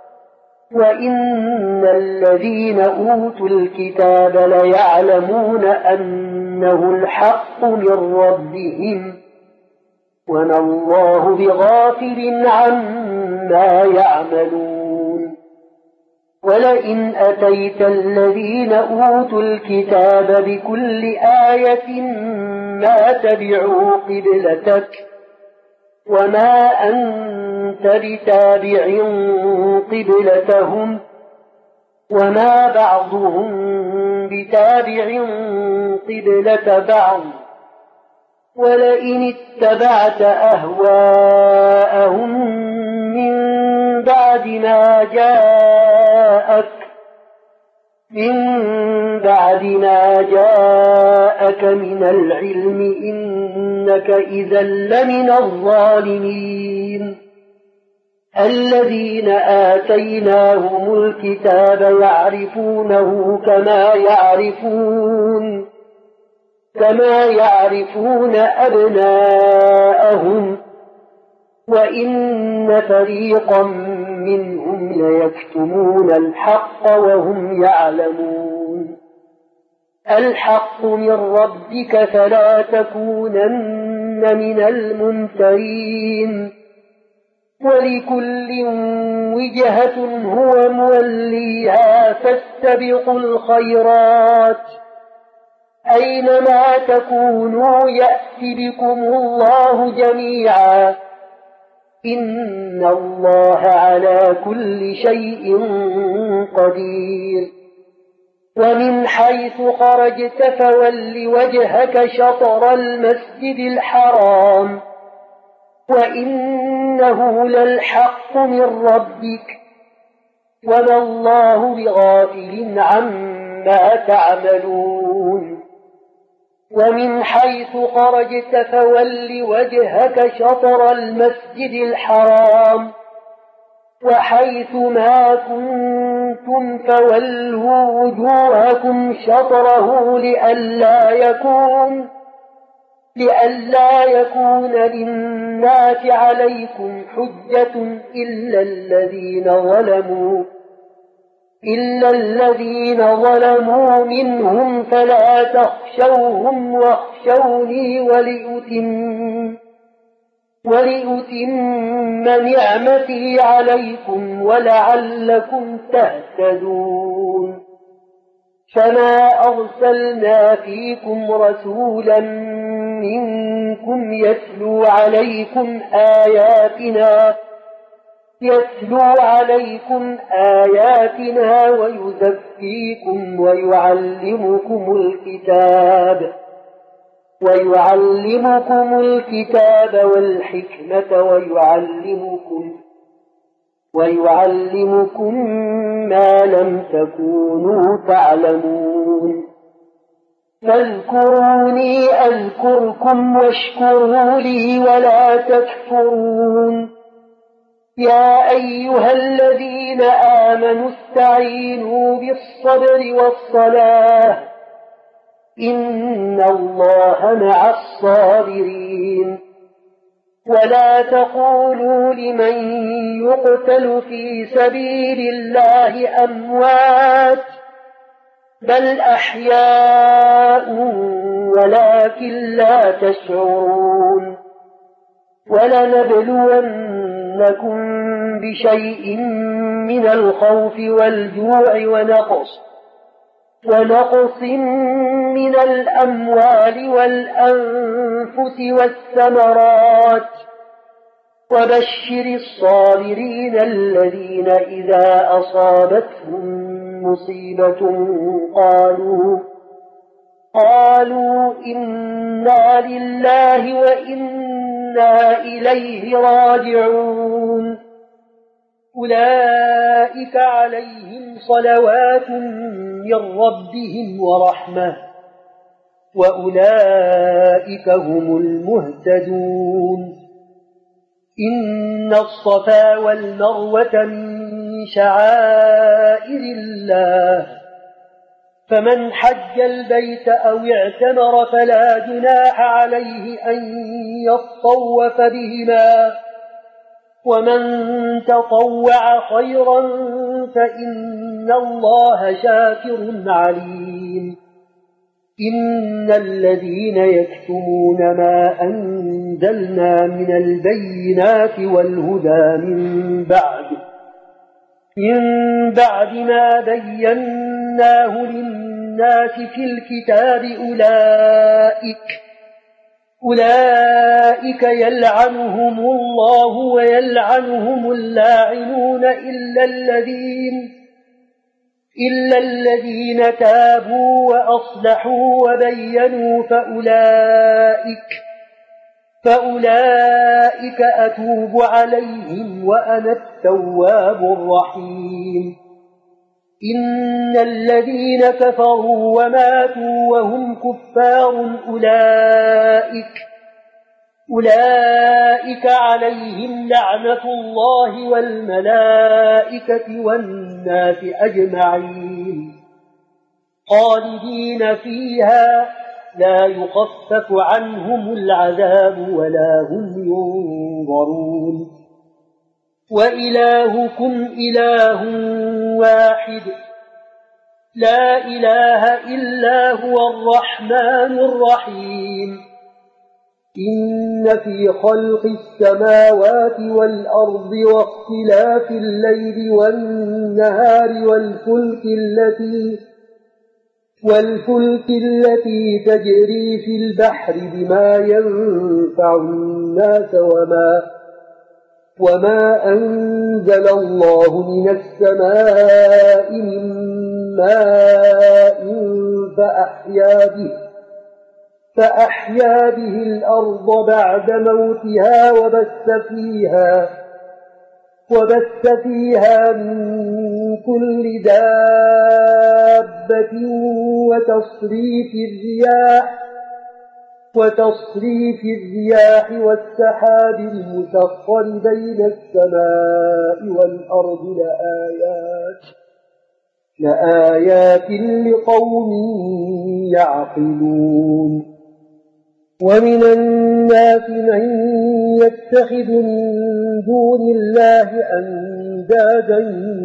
وإن الذين أوتوا الكتاب ليعلمون أنه الحق من ربهم وما الله بغافل عما يعملون ولئن أتيت الذين أوتوا الكتاب بكل آية ما تبعوا قبلتك وما أنت بتابع قبلتهم وما بعضهم بتابع قبلة بعض ولئن اتبعت أهواءهم من بعد ما جاءك من العلم إنك إذا لمن الظالمين الذين آتيناهم الكتاب يعرفونه كما يعرفون أبناءهم وإن فريقا منهم ليكتمون الحق وهم يعلمون الحق من ربك فلا تكونن من الممترين ولكل وجهة هو موليها فاستبقوا الخيرات أينما تكونوا يأت بكم الله جميعا إن الله على كل شيء قدير ومن حيث خرجت فول وجهك شطر المسجد الحرام وإنه للحق من ربك وما الله بغافل عما تعملون ومن حيث خرجت فول وجهك شطر المسجد الحرام وحيث ما كنتم فولوا وجوهكم شطره لئلا يكون للناس عليكم حجة إلا الذين ظلموا منهم فلا تخشوهم واخشوني ولأتم نعمتي عليكم ولعلكم تهتدون فما أرسلنا فيكم رسولا منكم يتلو عليكم آياتنا ويزكيكم ويعلمكم الكتاب والحكمة ويعلمكم ما لم تكونوا تعلمون فاذكروني أذكركم واشكروا لي ولا تكفرون يا أيها الذين آمنوا استعينوا بالصبر والصلاة إن الله مع الصابرين ولا تقولوا لمن يقتل في سبيل الله أموات بل أحياء ولكن لا تشعرون ولنبلونكم بشيء من الخوف والجوع ونقص من الأموال والأنفس والثمرات وبشر الصابرين الذين إذا أصابتهم مصيبة قالوا إنا لله وإنا إليه راجعون أولئك عليهم صلوات من ربهم ورحمة وأولئك هم المهتدون إن الصفا والمروة من شعائر الله فمن حج البيت أو اعتمر فلا جناح عليه أن يطوف بهما ومن تطوع خيرا فإن الله شاكر عليم إن الذين يكتمون ما أنزلنا من البينات والهدى من بعد ما بيناه للناس في الكتاب أولئك يلعنهم الله ويلعنهم اللاعنون إلا الذين تابوا وأصلحوا وبينوا فأولئك أتوب عليهم وأنا التواب الرحيم إن الذين كفروا وماتوا وهم كفار أولئك عليهم لعنة الله والملائكة والناس أجمعين خالدين فيها لا يخفف عنهم العذاب ولا هم ينظرون وإلهكم إله واحد لا إله إلا هو الرحمن الرحيم إن في خلق السماوات والأرض واختلاف الليل والنهار والفلك التي تجري في البحر بما ينفع الناس وما أنزل الله من السماء من ماء فأحيا به الأرض بعد موتها وبث فيها من كل دابة وتصريف الرياح والسحاب المسخر بين السماء والأرض لآيات لقوم يعقلون ومن الناس من يتخذ من دون الله أندادا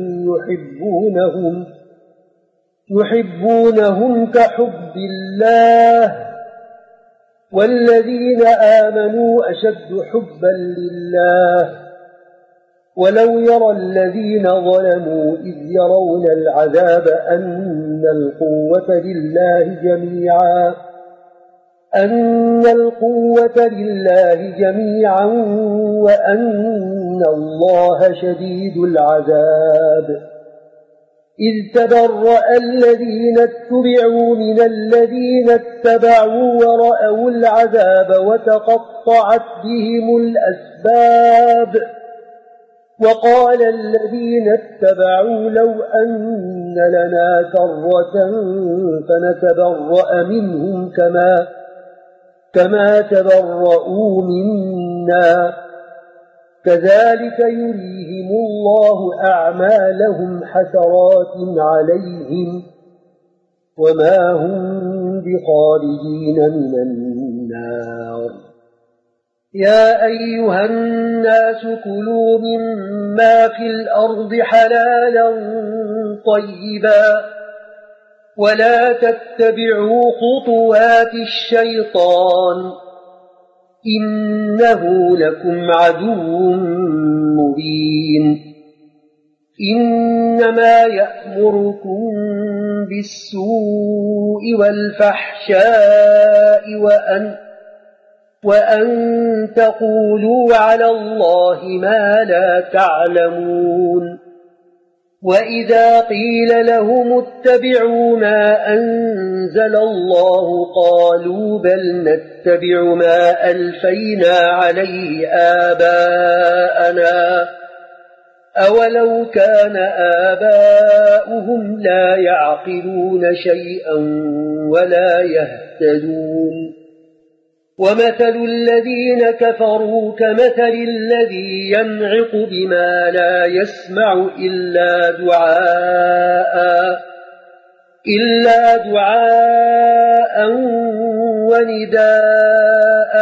يحبونهم كحب الله والذين آمنوا أشد حبا لله ولو يرى الذين ظلموا إذ يرون العذاب أن القوة لله جميعا وأن الله شديد العذاب إذ تبرأ الذين اتبعوا من الذين اتبعوا ورأوا العذاب وتقطعت بهم الأسباب وقال الذين اتبعوا لو أن لنا كرة فنتبرأ منهم كما تبرؤوا منا كذلك يريهم الله أعمالهم حسرات عليهم وما هم بخارجين من النار يا أيها الناس كلوا مما في الأرض حلالا طيبا ولا تتبعوا خطوات الشيطان إنه لكم عدو مبين إنما يأمركم بالسوء والفحشاء وأن تقولوا على الله ما لا تعلمون وإذا قيل لهم اتبعوا ما أنزل الله قالوا بل نتبع ما ألفينا عليه آباءنا أولو كان آباؤهم لا يعقلون شيئا ولا يهتدون ومثل الذين كفروا كمثل الذي ينعق بما لا يسمع إلا دعاء ونداء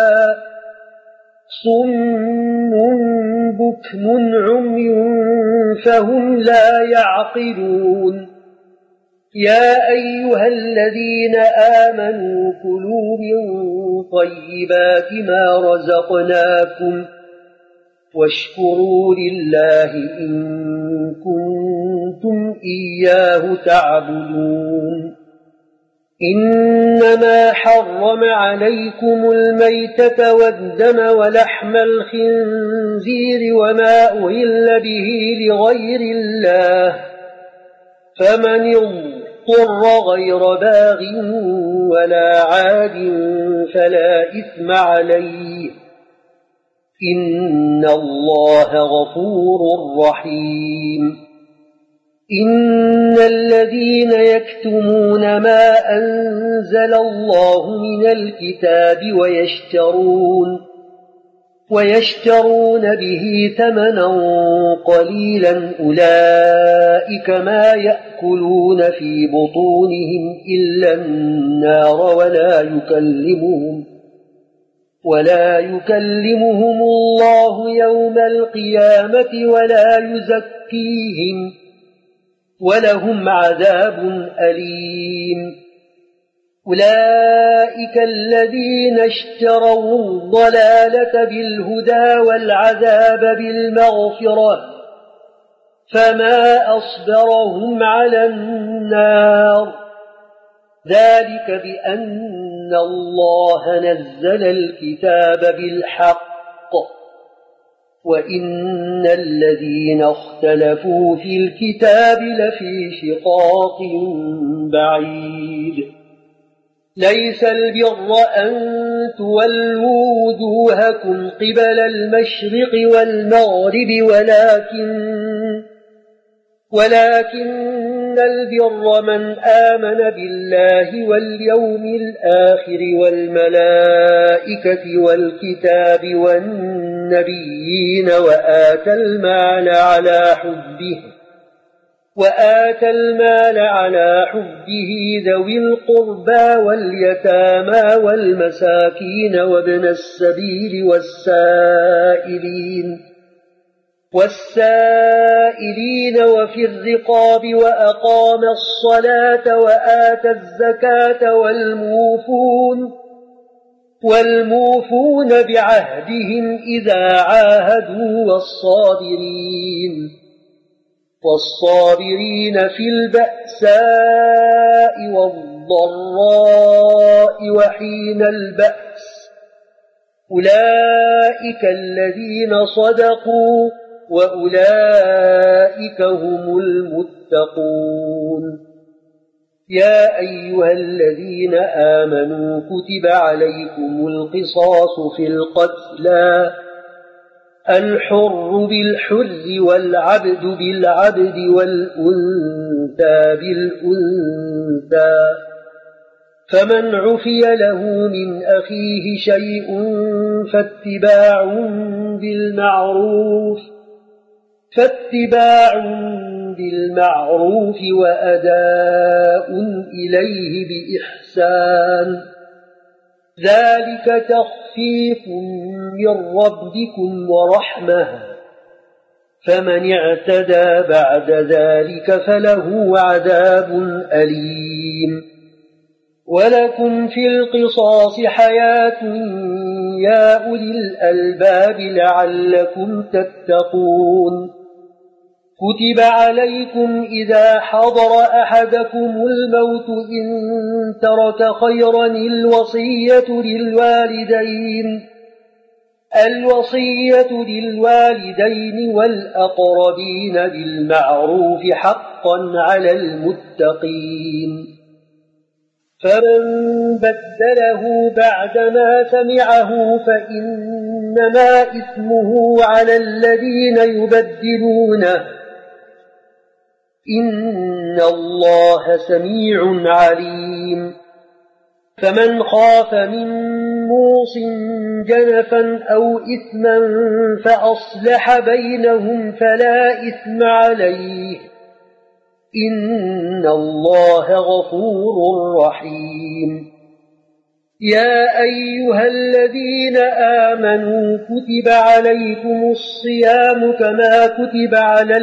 صم بكم عمي فهم لا يعقلون يا أيها الذين آمنوا كلوا من طيبات ما رزقناكم واشكروا لله إن كنتم إياه تعبدون إنما حرم عليكم الميتة والدم ولحم الخنزير وما أهل به لغير الله فمن اضطر غير باغ ولا عاد فلا إثم عليه إن الله غفور رحيم إن الذين يكتمون ما أنزل الله من الكتاب ويشترون به ثمنا قليلا أولئك ما يأكلون في بطونهم إلا النار ولا يكلمهم الله يوم القيامة ولا يزكيهم ولهم عذاب أليم أولئك الذين اشتروا الضلالة بالهدى والعذاب بالمغفرة فما أصبرهم على النار ذلك بأن الله نزل الكتاب بالحق وإن الذين اختلفوا في الكتاب لفي شقاق بعيد ليس البر أن تولوا وجوهكم قبل المشرق والمغرب ولكن البر من آمن بالله واليوم الآخر والملائكة والكتاب والنبيين وآتى المال على حبه ذوي القربى واليتامى والمساكين وابن السبيل والسائلين وفي الرقاب وأقام الصلاة وآتى الزكاة والموفون بعهدهم إذا عاهدوا والصابرين في البأساء والضراء وحين البأس أولئك الذين صدقوا وأولئك هم المتقون يا أيها الذين آمنوا كتب عليكم القصاص في القتلى الحر بالحر والعبد بالعبد والأنثى بالأنثى فمن عفي له من أخيه شيء فاتباع بالمعروف وأداء إليه بإحسان ذلك تخفيف من ربكم ورحمة فمن اعتدى بعد ذلك فله عذاب أليم ولكم في القصاص حياة يا أولي الألباب لعلكم تتقون كتب عليكم إذا حضر أحدكم الموت إن ترك خيرا الوصية للوالدين والأقربين بالمعروف حقا على المتقين فمن بدله بعدما سمعه فإنما إثمه على الذين يبدلونه إن الله سميع عليم فمن خاف من موص جنفا أو إثما فأصلح بينهم فلا إثم عليه إن الله غفور رحيم يا أيها الذين آمنوا كتب عليكم الصيام كما كتب على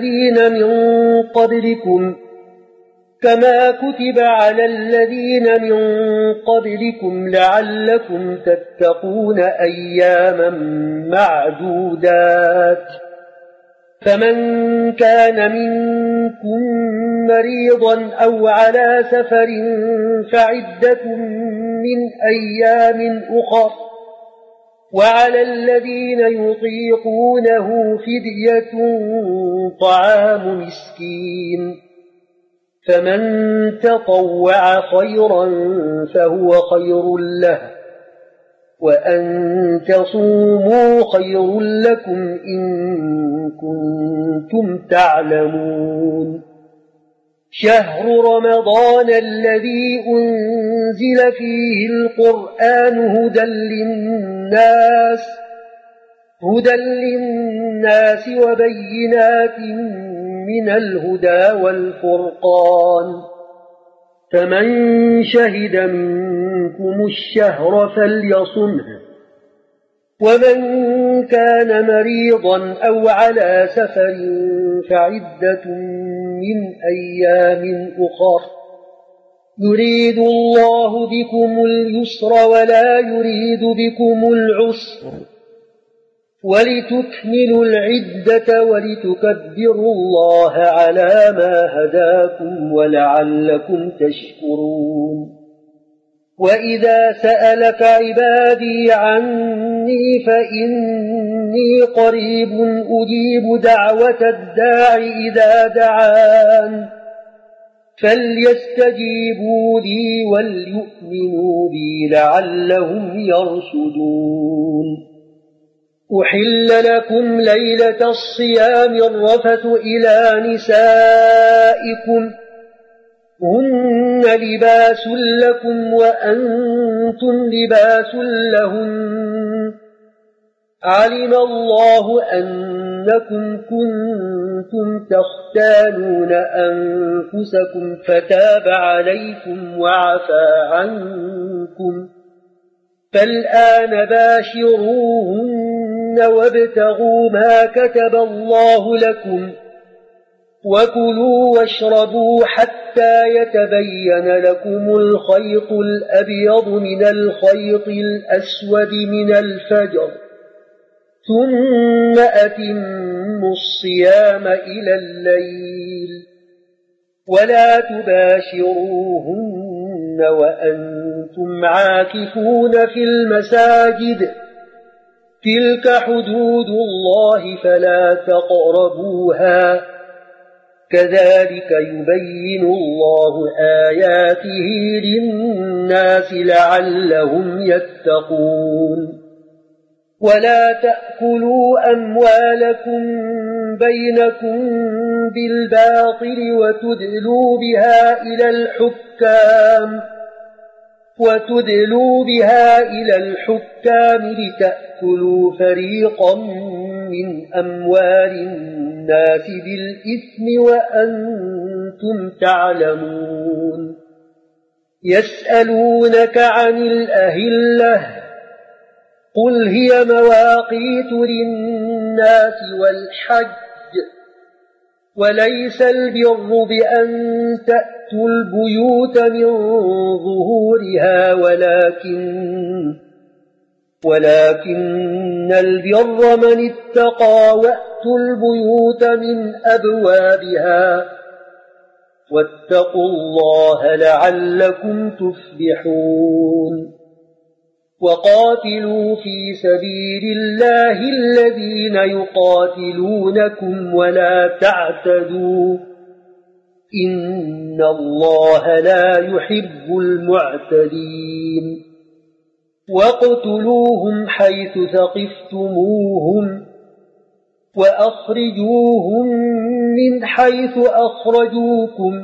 الذين من قبلكم لعلكم تتقون أياما معدودات فمن كان منكم مريضا أو على سفر فعدة من أيام أخر وعلى الذين يطيقونه فدية طعام مسكين فمن تطوع خيرا فهو خير له وأن تصوموا خير لكم إن كنتم تعلمون شهر رمضان الذي أنزل فيه القرآن هدى للناس وبينات من الهدى والفرقان فمن شهد منكم الشهر فليصمه ومن كان مريضا أو على سفر فعدة من أيام أخر يريد الله بكم اليسر ولا يريد بكم العسر ولتكملوا العدة ولتكبروا الله على ما هداكم ولعلكم تشكرون وإذا سألك عبادي عني فإني قريب أجيب دعوة الداع إذا دعان فليستجيبوا لي وليؤمنوا بي لعلهم يرشدون أحل لكم ليلة الصيام الرفث إلى نسائكم هن لباس لكم وأنتم لباس لهن علم الله أنكم كنتم تختانون أنفسكم فتاب عليكم وعفى عنكم فالآن باشروهن وابتغوا ما كتب الله لكم وكلوا واشربوا حتى يتبين لكم الخيط الأبيض من الخيط الأسود من الفجر ثم أتموا الصيام إلى الليل ولا تباشروهن وأنتم عاكفون في المساجد تلك حدود الله فلا تقربوها كذلك يبين الله آياته للناس لعلهم يتقون ولا تأكلوا أموالكم بينكم بالباطل وتدلوا بها إلى الحكام لتأكلوا فريقا من أموال الناس بالإثم وأنتم تعلمون يسألونك عن الأهلة قل هي مواقيت للناس والحج وليس البر بأن تأتوا البيوت من ظهورها ولكن البر من اتقى وأتوا البيوت من أبوابها واتقوا الله لعلكم تفلحون وقاتلوا في سبيل الله الذين يقاتلونكم ولا تعتدوا إن الله لا يحب المعتدين واقتلوهم حيث ثقفتموهم وأخرجوهم من حيث أخرجوكم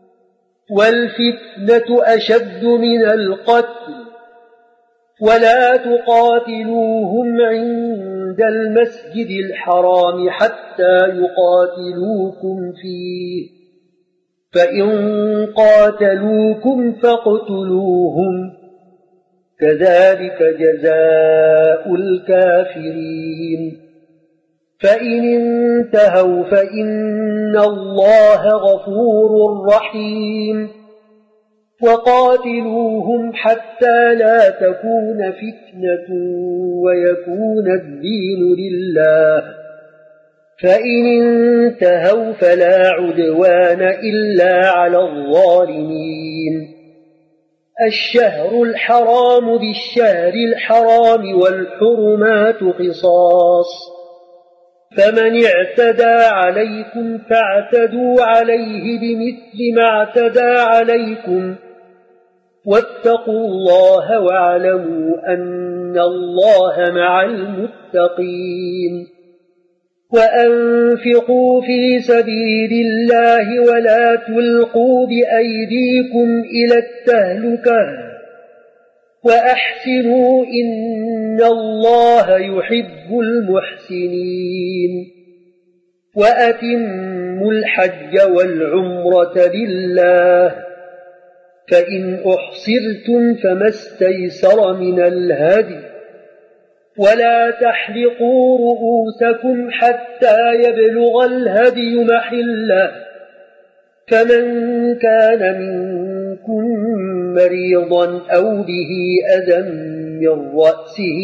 والفتنة أشد من القتل ولا تقاتلوهم عند المسجد الحرام حتى يقاتلوكم فيه فإن قاتلوكم فاقتلوهم كذلك جزاء الكافرين فإن انتهوا فإن الله غفور رحيم وقاتلوهم حتى لا تكون فتنة ويكون الدين لله فإن انتهوا فلا عدوان إلا على الظالمين الشهر الحرام بالشهر الحرام والحرمات قصاص فمن اعتدى عليكم فاعتدوا عليه بمثل ما اعتدى عليكم واتقوا الله واعلموا أن الله مع المتقين وأنفقوا في سبيل الله ولا تلقوا بأيديكم إلى التهلكة وأحسنوا إن الله يحب المحسنين وأتموا الحج والعمرة لله فإن أحصرتم فما استيسر من الهدي ولا تحلقوا رؤوسكم حتى يبلغ الهدي محله، فمن كان منكم مريضا أو به أذى من رأسه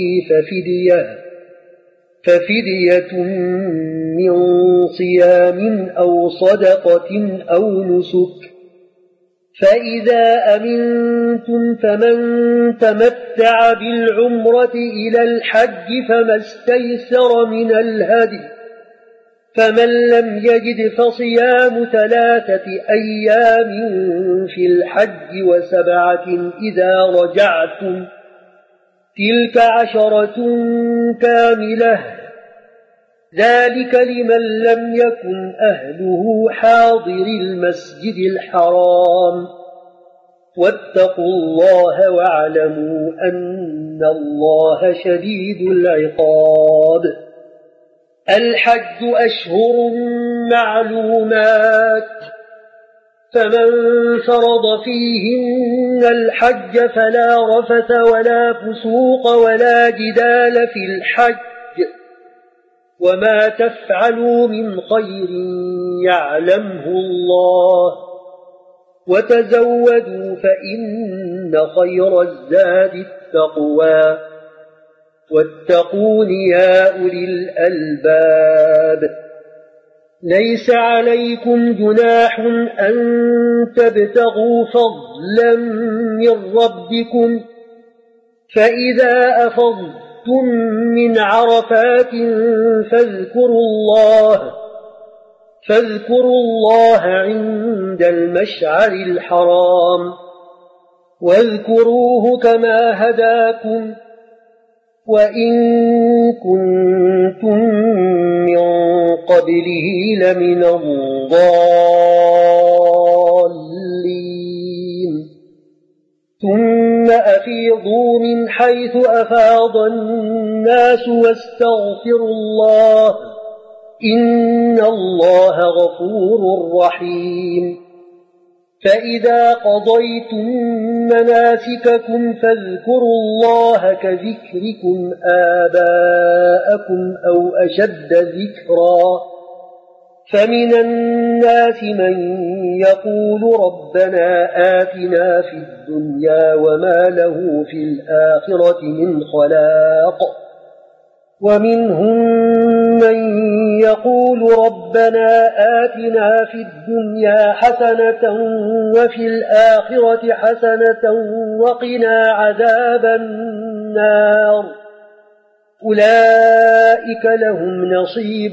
ففدية من صيام أو صدقة أو نسك، فإذا أمنتم فمن تمتع بالعمرة إلى الحج فما استيسر من الهدي، فمن لم يجد فصيام 3 أيام في الحج و7 إذا رجعتم، تلك 10 كاملة، ذلك لمن لم يكن أهله حاضر المسجد الحرام، واتقوا الله واعلموا أن الله شديد العقاب. الحج أشهر معلومات، فمن فرض فيهن الحج فلا رفث ولا فسوق ولا جدال في الحج، وما تفعلوا من خير يعلمه الله، وتزودوا فإن خير الزاد التقوى، واتقون يا أولي الألباب. ليس عليكم جناح أن تبتغوا فضلا من ربكم، فإذا أفضتم من عرفات فاذكروا الله عند المشعر الحرام، واذكروه كما هداكم، وإن كنتم من قبله لمن الضالين. ثم أفيضوا من حيث أفاض الناس واستغفروا الله، إن الله غفور رحيم. فإذا قضيتم مناسككم فاذكروا الله كذكركم آباءكم أو أشد ذكرا، فمن الناس من يقول ربنا آتنا في الدنيا وما له في الآخرة من خلاق، ومنهم من يقول ربنا آتنا في الدنيا حسنة وفي الآخرة حسنة وقنا عذاب النار، أولئك لهم نصيب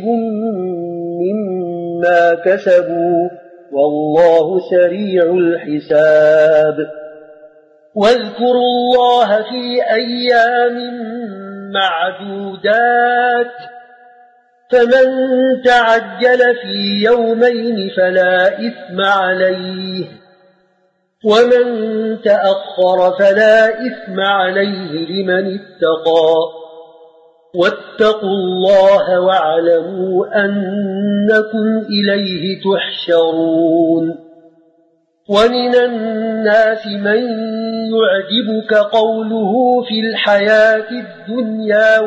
مما كسبوا والله سريع الحساب. واذكروا الله في أيام معدودات، فمن تعجل في يومين فلا إثم عليه، ومن تأخر فلا إثم عليه لمن اتقى، واتقوا الله واعلموا أنكم إليه تحشرون. ومن الناس من يعجبك قوله في الحياة الدنيا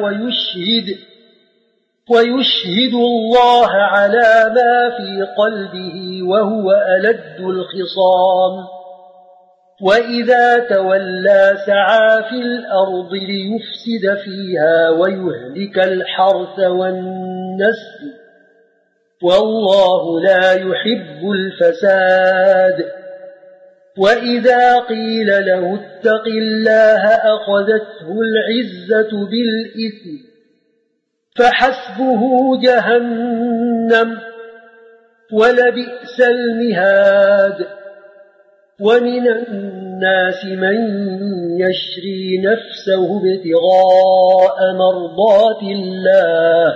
ويشهد الله على ما في قلبه وهو ألد الخصام، وإذا تولى سعى في الأرض ليفسد فيها ويهلك الحرث والنسل، والله لا يحب الفساد. وإذا قيل له اتق الله أخذته العزة بالإثم، فحسبه جهنم ولبئس المهاد. ومن الناس من يشري نفسه ابتغاء مرضات الله،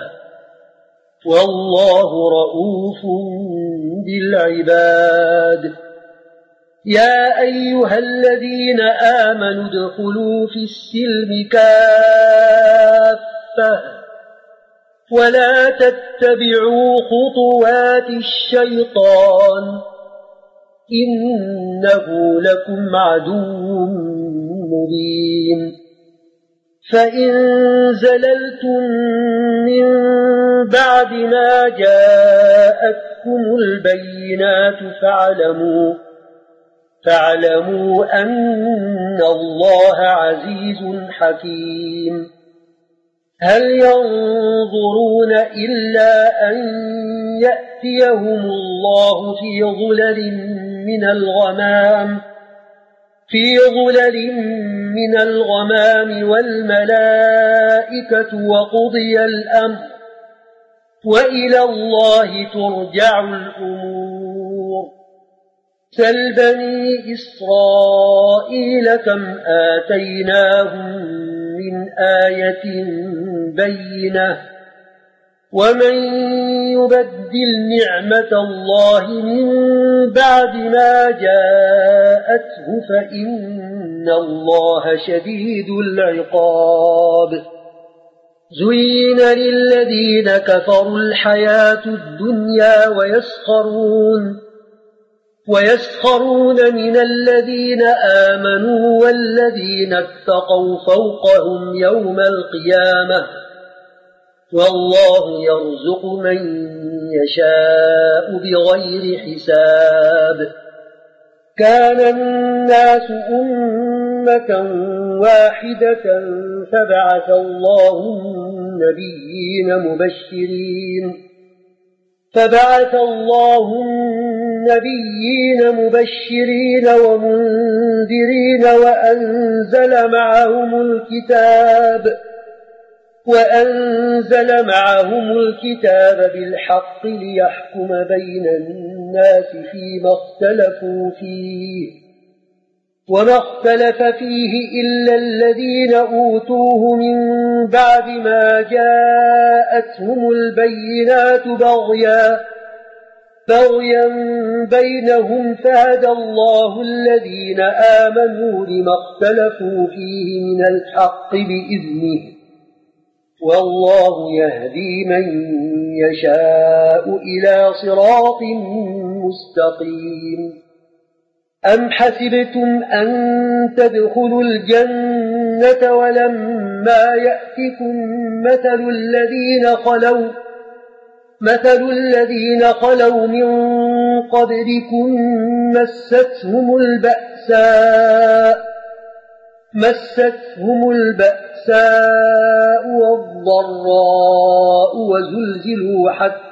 والله رؤوف بالعباد. يا أيها الذين آمنوا ادخلوا في السلم كافة، ولا تتبعوا خطوات الشيطان، إنه لكم عدو مبين. فإن زللتم من بعد ما جاءتكم البينات فاعلموا أن الله عزيز حكيم. هل ينظرون إلا أن يأتيهم الله في ظلل من الغمام والملائكة وقضي الأمر وإلى الله ترجع الأمور. سل بني إسرائيل كم آتيناهم من آية بينة ومن يبدل نعمة الله من بعد ما جاءته فإن الله شديد العقاب. زين للذين كفروا الحياة الدنيا ويسخرون من الذين آمنوا والذين اتقوا فوقهم يوم القيامة والله يرزق من يشاء بغير حساب. كان الناس أمة واحدة فبعث الله النبيين مبشرين ومنذرين وأنزل معهم الكتاب بالحق ليحكم بين الناس فيما اختلفوا فيه وما اختلف فيه إلا الذين أوتوه من بعد ما جاءتهم البينات بغيا بينهم فهدى الله الذين آمنوا لما اختلفوا فيه من الحق بإذنه والله يهدي من يشاء إلى صراط مستقيم. أم حسبتم أن تدخلوا الجنة ولما يأتكم مثل الذين خلوا من قبلكم مستهم البأساء والضراء وزلزلوا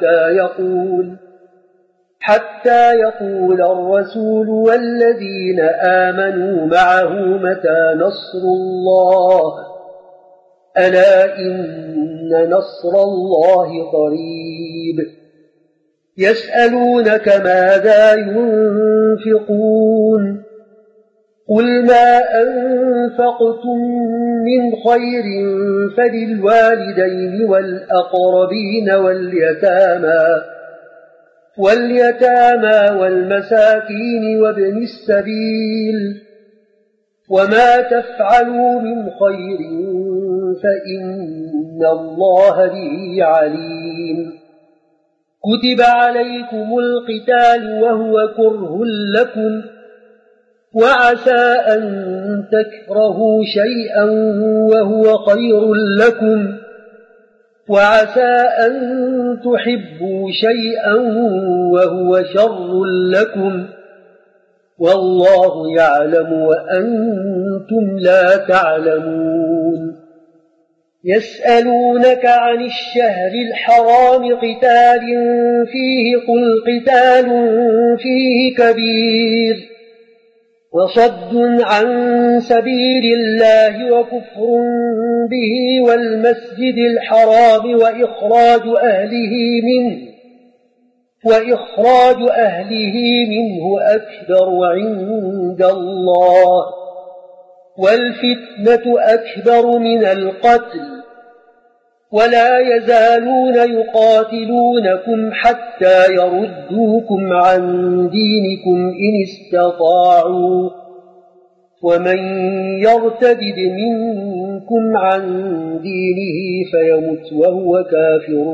حتى يقول الرسول والذين آمنوا معه متى نصر الله ألا إن نصر الله قريب. يسألونك ماذا ينفقون قل ما أنفقتم من خير فللوالدين والأقربين واليتامى والمساكين وابن السبيل وما تفعلوا من خير فإن الله به عليم. كتب عليكم القتال وهو كره لكم وعسى أن تكرهوا شيئا وهو خير لكم وعسى أن تحبوا شيئا وهو شر لكم والله يعلم وأنتم لا تعلمون. يسألونك عن الشهر الحرام قتال فيه قل قتال فيه كبير وصد عن سبيل الله وكفر به والمسجد الحرام وإخراج أهله منه أكبر عند الله والفتنة أكبر من القتل ولا يزالون يقاتلونكم حتى يردوكم عن دينكم إن استطاعوا ومن يرتد منكم عن دينه فيمت وهو كافر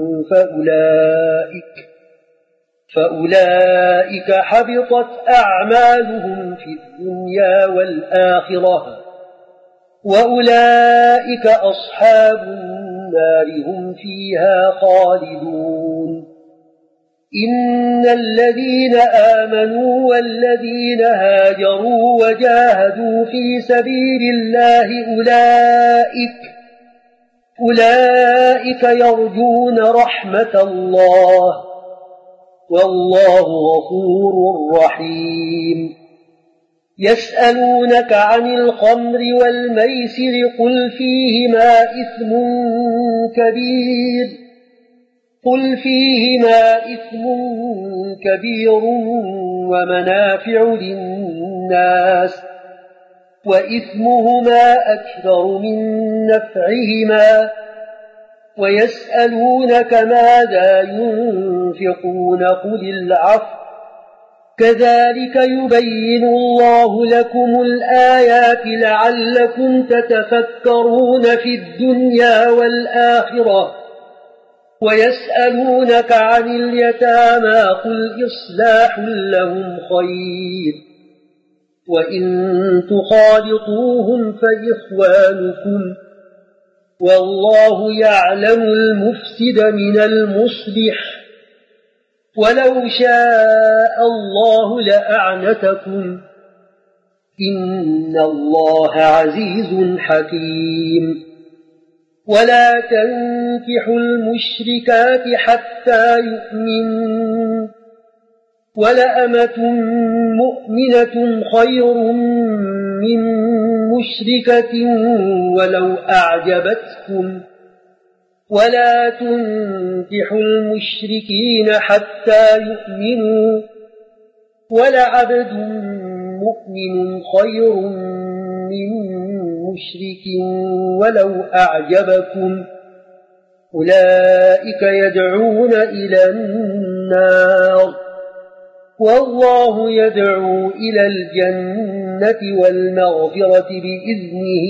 فأولئك حبطت أعمالهم في الدنيا والآخرة وأولئك أصحاب النار هم فيها خالدون إن الذين آمنوا والذين هاجروا وجاهدوا في سبيل الله أولئك يرجون رحمة الله والله غفور رحيم يسألونك عن الخمر والميسر قل فيهما إثم كبير ومنافع للناس وإثمهما أكبر من نفعهما ويسألونك ماذا ينفقون قل العفو كذلك يبين الله لكم الآيات لعلكم تتفكرون في الدنيا والآخرة ويسألونك عن اليتامى قل إصلاح لهم خير وإن تخالطوهم فإخوانكم والله يعلم المفسد من المصلح ولو شاء الله لأعنتكم إن الله عزيز حكيم ولا تنكحوا المشركات حتى يؤمنوا ولأمة مؤمنة خير من مشركة ولو أعجبتكم ولا تنكحوا المشركين حتى يؤمنوا ولعبد مؤمن خير من مشرك ولو أعجبكم أولئك يدعون إلى النار والله يدعو إلى الجنة والمغفرة بإذنه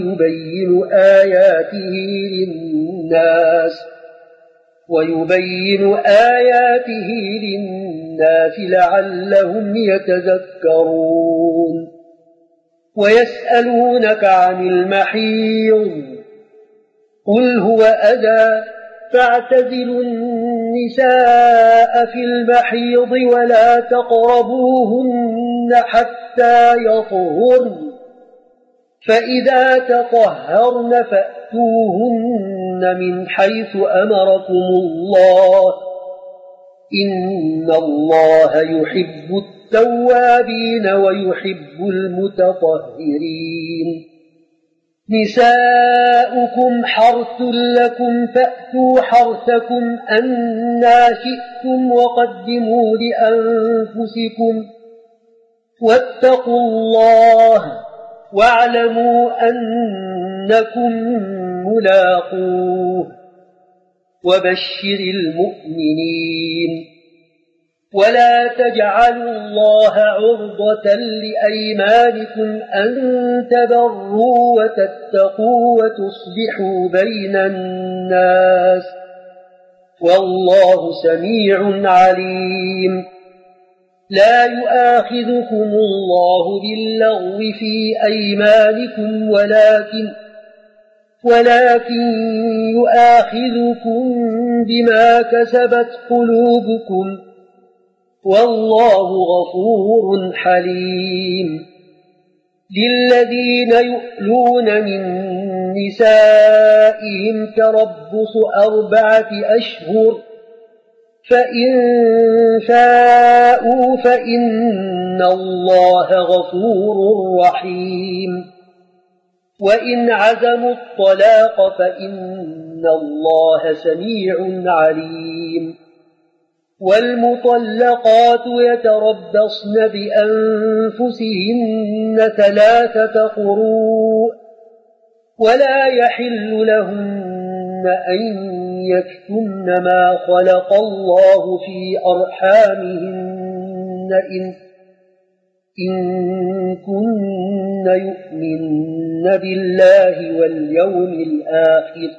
ويبين آياته للناس لعلهم يتذكرون ويسألونك عن المحيض قل هو أذى فاعتزلوا النساء في المحيض ولا تقربوهن حتى يطهرن فإذا تطهرن فأتوهن من حيث أمركم الله إن الله يحب التوابين ويحب المتطهرين نساؤكم حرث لكم فأتوا حرثكم أنى شئتم وقدموا لأنفسكم واتقوا الله واعلموا أنكم ملاقوه وبشر المؤمنين ولا تجعلوا الله عرضة لأيمانكم أن تبروا وتتقوا وتصلحوا بين الناس والله سميع عليم لا يؤاخذكم الله باللغو في أيمانكم ولكن يؤاخذكم بما كسبت قلوبكم والله غفور حليم للذين يؤلون من نسائهم تربص 4 أشهر فإن فاءوا فإن الله غفور رحيم وإن عزموا الطلاق فإن الله سميع عليم والمطلقات يتربصن بأنفسهن 3 قروء ولا يحل لهن أن يكتمن ما خلق الله في أرحامهن إن كن يؤمن بالله واليوم الآخر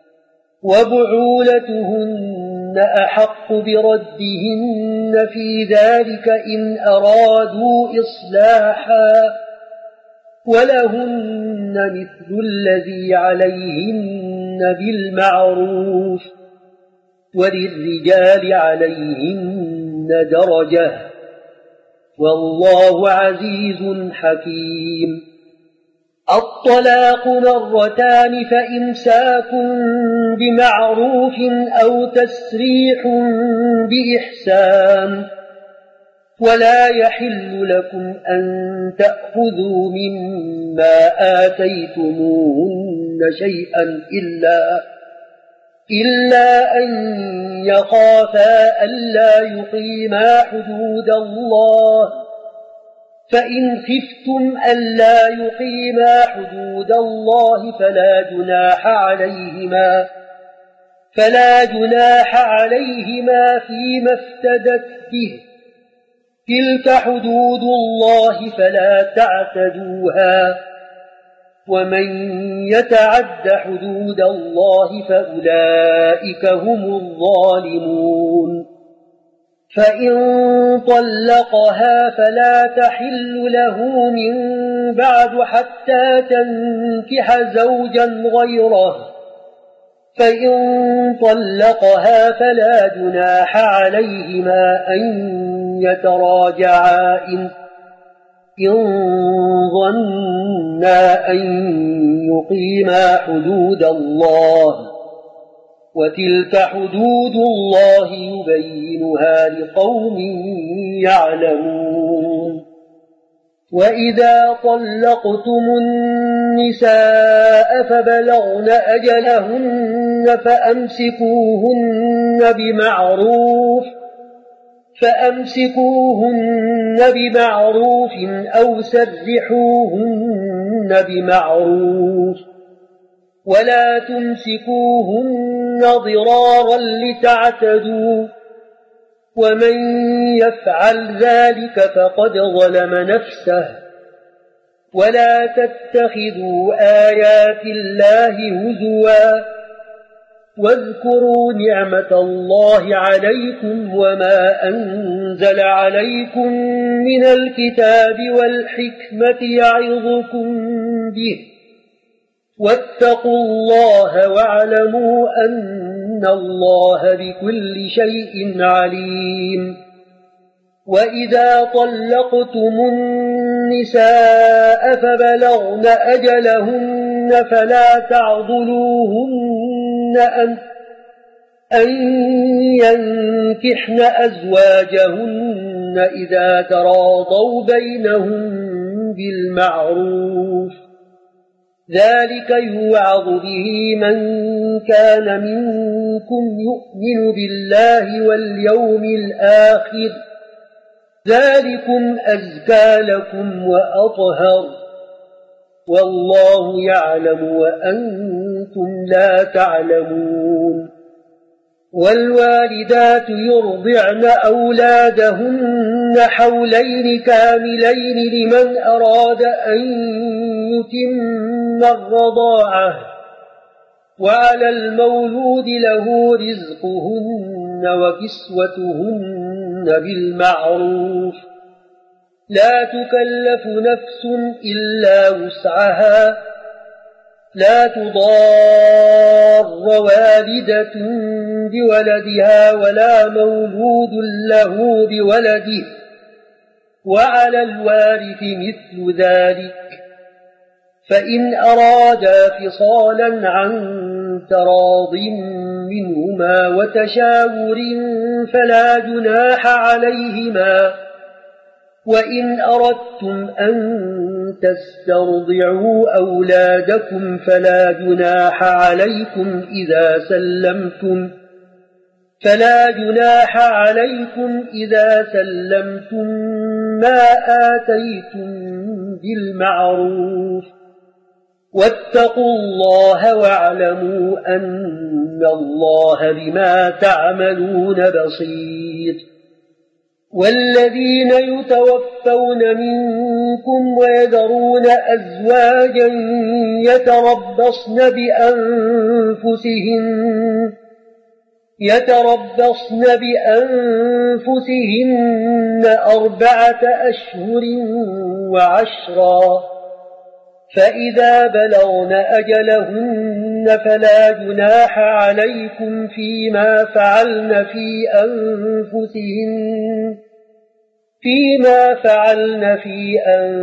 وبعولتهن أحق بردهن في ذلك إن أرادوا إصلاحا ولهن مثل الذي عليهن بالمعروف وللرجال عليهن درجة والله عزيز حكيم. الطلاق مرتان فإمساك بمعروف أو تسريح بإحسان ولا يحل لكم أن تأخذوا مما آتيتموهن شيئا إلا أن يخافا ألا يقيما حدود الله فإن خفتم ألا يقيما حدود الله فلا جناح عليهما فيما افتدت به تلك حدود الله فلا تعتدوها ومن يتعد حدود الله فأولئك هم الظالمون. فإن طلقها فلا تحل له من بعد حتى تنكح زوجا غيره فإن طلقها فلا جناح عليهما أن يتراجعا إن ظنا أن يقيما حدود الله وتلك حدود الله يبينها لقوم يعلمون. وإذا طلقتم النساء فبلغن أجلهن فأمسكوهن بمعروف أو سرحوهن بمعروف ولا تمسكوهن ضرارا لتعتدوا ومن يفعل ذلك فقد ظلم نفسه ولا تتخذوا آيات الله هزوا واذكروا نعمة الله عليكم وما أنزل عليكم من الكتاب والحكمة يعظكم به واتقوا الله واعلموا أن الله بكل شيء عليم. وإذا طلقتم النساء فبلغن أجلهن فلا تعضلوهن أن ينكحن أزواجهن إذا تراضوا بينهم بالمعروف ذلك يوعظ به من كان منكم يؤمن بالله واليوم الآخر ذلكم أزكى لكم وأطهر والله يعلم وأنتم لا تعلمون. والوالدات يرضعن أولادهن حولين كاملين لمن أراد أن يتم الرضاعة وعلى المولود له رزقهن وكسوتهن بالمعروف لا تكلف نفس إلا وسعها لا تضار والدة بولدها ولا مولود له بولده وعلى الوارث مثل ذلك فإن أرادا فصالا عن تراض منهما وتشاور فلا جناح عليهما وإن أردتم أن تسترضعوا أولادكم فلا جناح عليكم إذا سلمتم ما آتيتم بالمعروف واتقوا الله واعلموا أن الله بما تعملون بصير. والذين يتوفون منكم ويذرون أزواجا يتربصن بأنفسهن 4 أشهر وعشرا فإذا بلغن أجلهن فلا جناح عليكم فيما فعلن في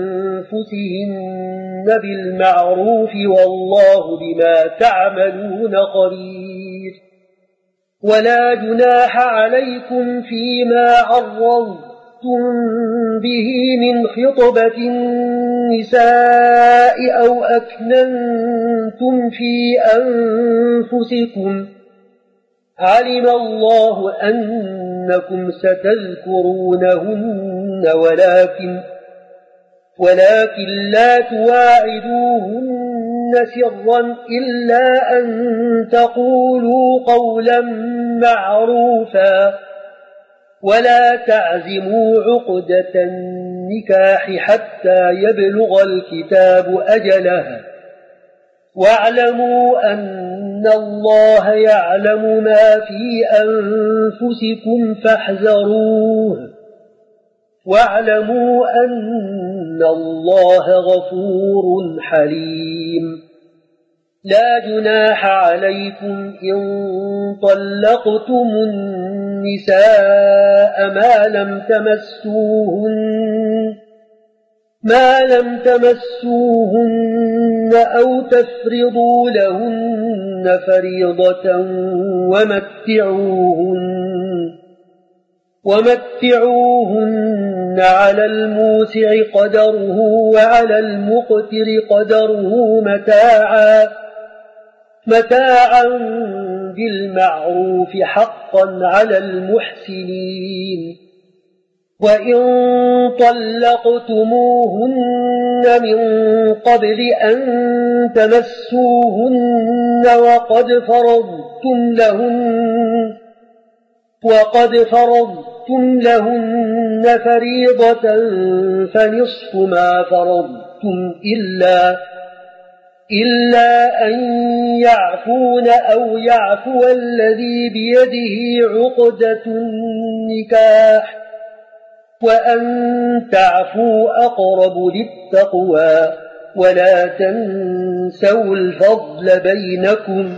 أنفسهن بالمعروف والله بما تعملون خبير ولا جناح عليكم فيما عرضتم به من خطبة النساء أو أكننتم في أنفسكم علم الله أنكم ستذكرونهن ولكن لا تواعدوهن سرا إلا أن تقولوا قولا معروفا ولا تعزموا عقدة النكاح حتى يبلغ الكتاب أجله واعلموا أن الله يعلم ما في أنفسكم فاحذروه واعلموا أن الله غفور حليم لا جناح عليكم إن طلقتم النساء ما لم تمسوهن أو تفرضوا لهن فريضة ومتعوهن على الموسع قدره وعلى المقتر قدره متاعا بالمعروف حقا على المحسنين وإن طلقتموهن من قبل أن تمسوهن وقد فرضتم لهن فريضة فنصف ما فرضتم إلا أن يعفون أو يعفو الذي بيده عقدة النكاح وأن تعفوا أقرب للتقوى ولا تنسوا الفضل بينكم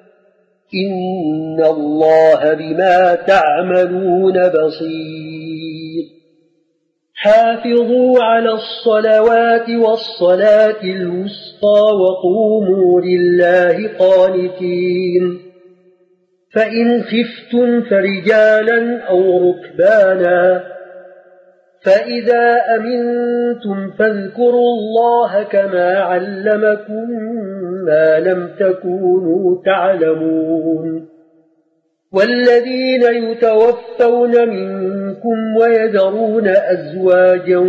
إن الله بما تعملون بصير حافظوا على الصلوات والصلاة الوسطى وقوموا لله قانتين فإن خفتم فرجالا أو ركبانا فإذا أمنتم فاذكروا الله كما علمكم ما لم تكونوا تعلمون والذين يتوفون منكم ويذرون أزواجا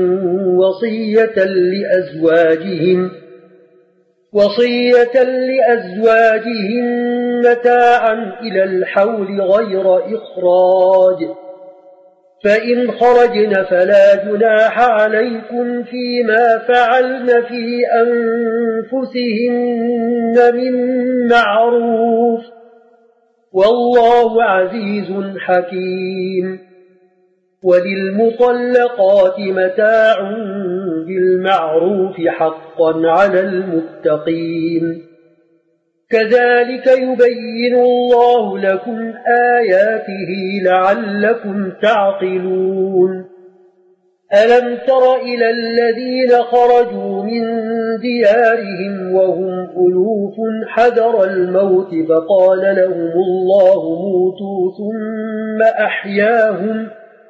وصية لأزواجهم متاعا إلى الحول غير إخراج فإن خرجن فلا جناح عليكم فيما فعلن في أنفسهن من معروف والله عزيز حكيم وللمطلقات متاع بالمعروف حقا على المتقين كذلك يبين الله لكم آياته لعلكم تعقلون ألم تر إلى الذين خرجوا من ديارهم وهم ألوف حذر الموت فقال لهم الله موتوا ثم أحياهم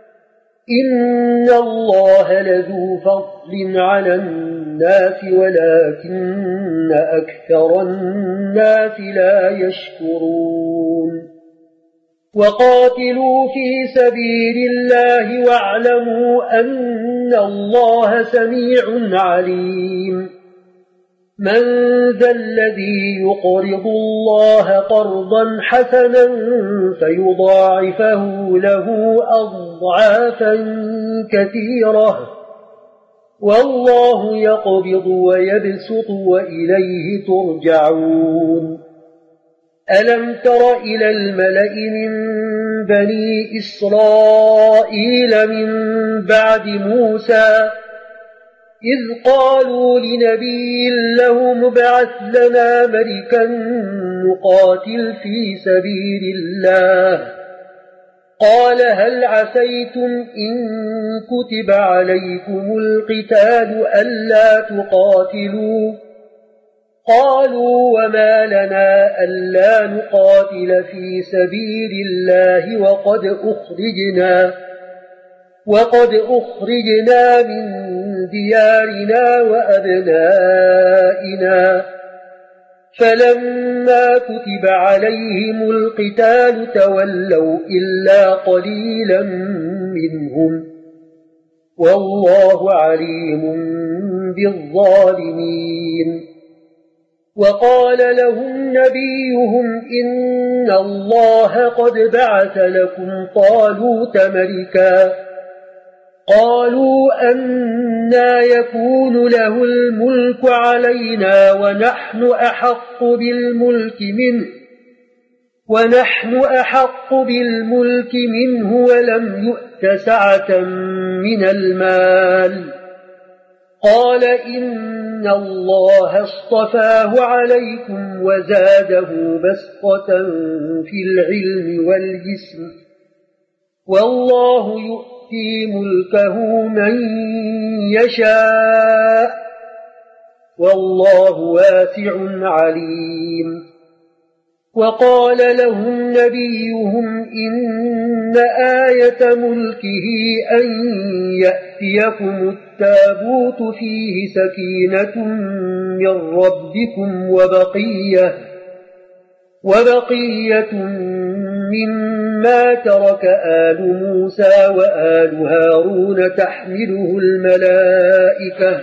إن الله لذو فضل على الناس ولكن أكثر الناس لا يشكرون وقاتلوا في سبيل الله واعلموا أن الله سميع عليم من ذا الذي يقرض الله قرضا حسنا فيضاعفه له أضعافا كثيرة والله يقبض ويبسط وإليه ترجعون ألم تر إلى الملأ من بني إسرائيل من بعد موسى إذ قالوا لنبي له مبعث لنا ملكا نقاتل في سبيل الله قال هل عسيتم إن كتب عليكم القتال ألا تقاتلوا قالوا وما لنا ألا نقاتل في سبيل الله وقد أخرجنا من ديارنا وأبنائنا فلما كتب عليهم القتال تولوا إلا قليلا منهم والله عليم بالظالمين وقال لهم نبيهم إن الله قد بعث لكم طالوت ملكا قالوا أنى يكون له الملك علينا ونحن أحق بالملك منه ولم يؤت سعة من المال قال إن الله اصطفاه عليكم وزاده بسطة في العلم والجسم والله يؤتي ملكه من يشاء والله واسع عليم وقال لهم نبيهم إن آية ملكه أن يأتيكم التابوت فيه سكينة من ربكم وبقية مما ترك آل موسى وآل هارون تحمله الملائكة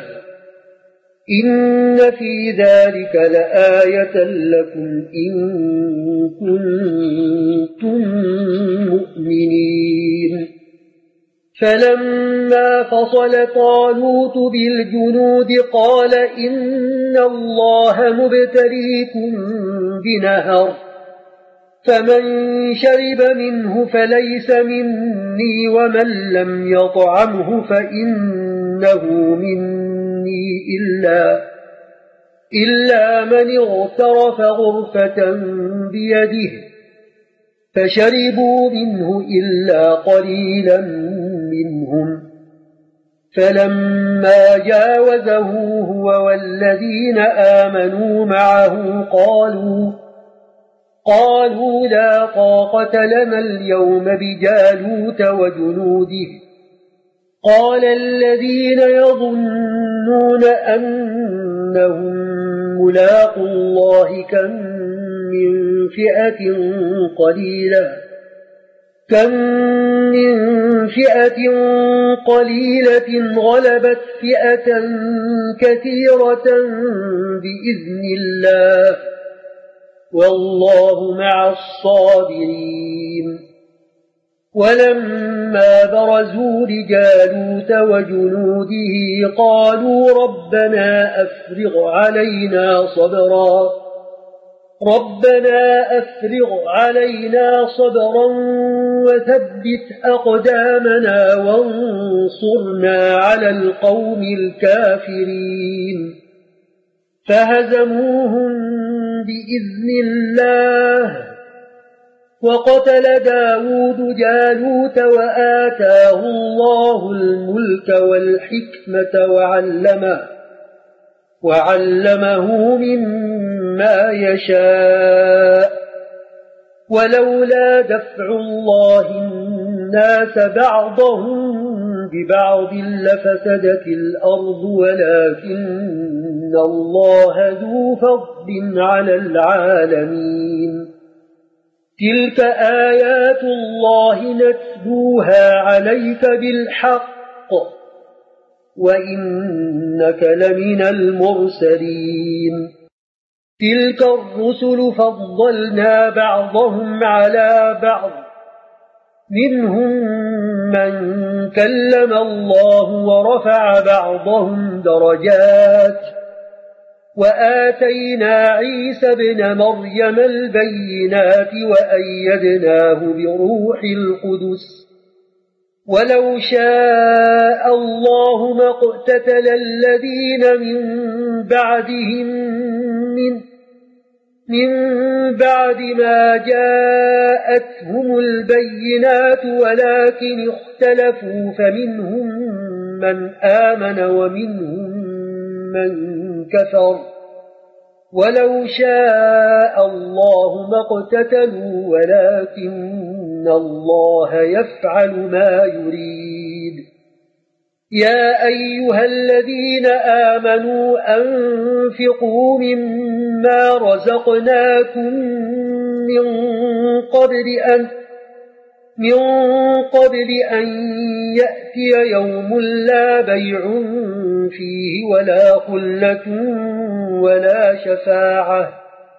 إن في ذلك لآية لكم إن كنتم مؤمنين فلما فصل طالوت بالجنود قال إن الله مبتليكم بنهر فمن شرب منه فليس مني ومن لم يطعمه فإنه مني إلا من اغترف غرفة بيده فشربوا منه إلا قليلا منهم فلما جاوزه هو والذين آمنوا معه قالوا لا طاقة لنا اليوم بجالوت وجنوده قال الذين يظنون أنهم ملاقوا الله كم من فئة قليلة غلبت فئة كثيرة بإذن الله والله مع الصابرين ولما برزوا لجالوت وجنوده قالوا ربنا أفرغ علينا صبرا وثبت أقدامنا وانصرنا على القوم الكافرين فهزموهم بإذن الله وقتل داود جالوت وآتاه الله الملك والحكمة وعلمه مما يشاء ولولا دفع الله الناس بعضهم ببعض لفسدت الأرض ولكن الله ذو فضل على العالمين تلك آيات الله نتلوها عليك بالحق وإنك لمن المرسلين تلك الرسل فضلنا بعضهم على بعض منهم من كلم الله ورفع بعضهم درجات وآتينا عيسى ابن مريم البينات وأيدناه بروح القدس ولو شاء الله ما اقتتل الذين من بعد ما جاءتهم البينات ولكن اختلفوا فمنهم من آمن ومنهم من كفر ولو شاء الله ما اقتتلوا ولكن الله يفعل ما يريد يا أيها الذين آمنوا أنفقوا مما رزقناكم من قبل أن يأتي يوم لا بيع فيه ولا خلة ولا شفاعة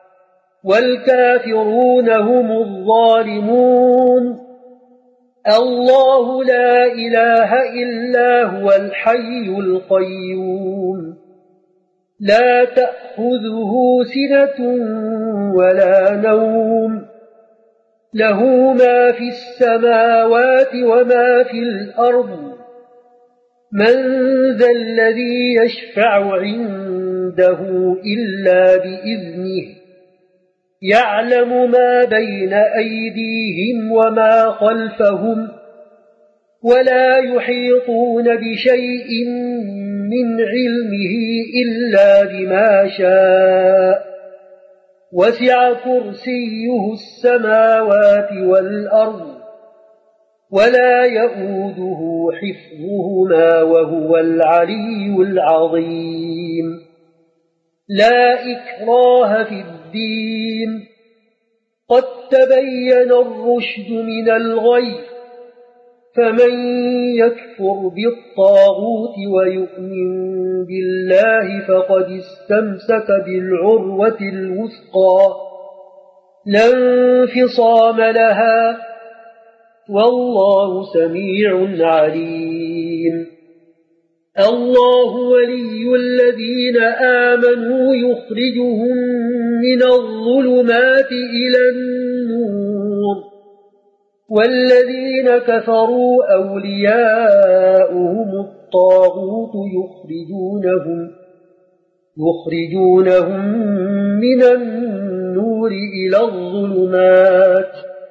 والكافرون هم الظالمون الله لا إله إلا هو الحي القيوم لا تأخذه سنة ولا نوم له ما في السماوات وما في الأرض من ذا الذي يشفع عنده إلا بإذنه يعلم ما بين أيديهم وما خلفهم ولا يحيطون بشيء من علمه إلا بما شاء وسع كرسيه السماوات والأرض ولا يؤوده حفظهما وهو العلي العظيم لا إكراه في الدين قد تبين الرشد من الغي فمن يكفر بالطاغوت ويؤمن بالله فقد استمسك بالعروة الوثقى لا انفصام لها والله سميع عليم الله ولي الذين آمنوا يخرجهم من الظلمات إلى النور والذين كفروا أولياؤهم الطاغوت يخرجونهم من النور إلى الظلمات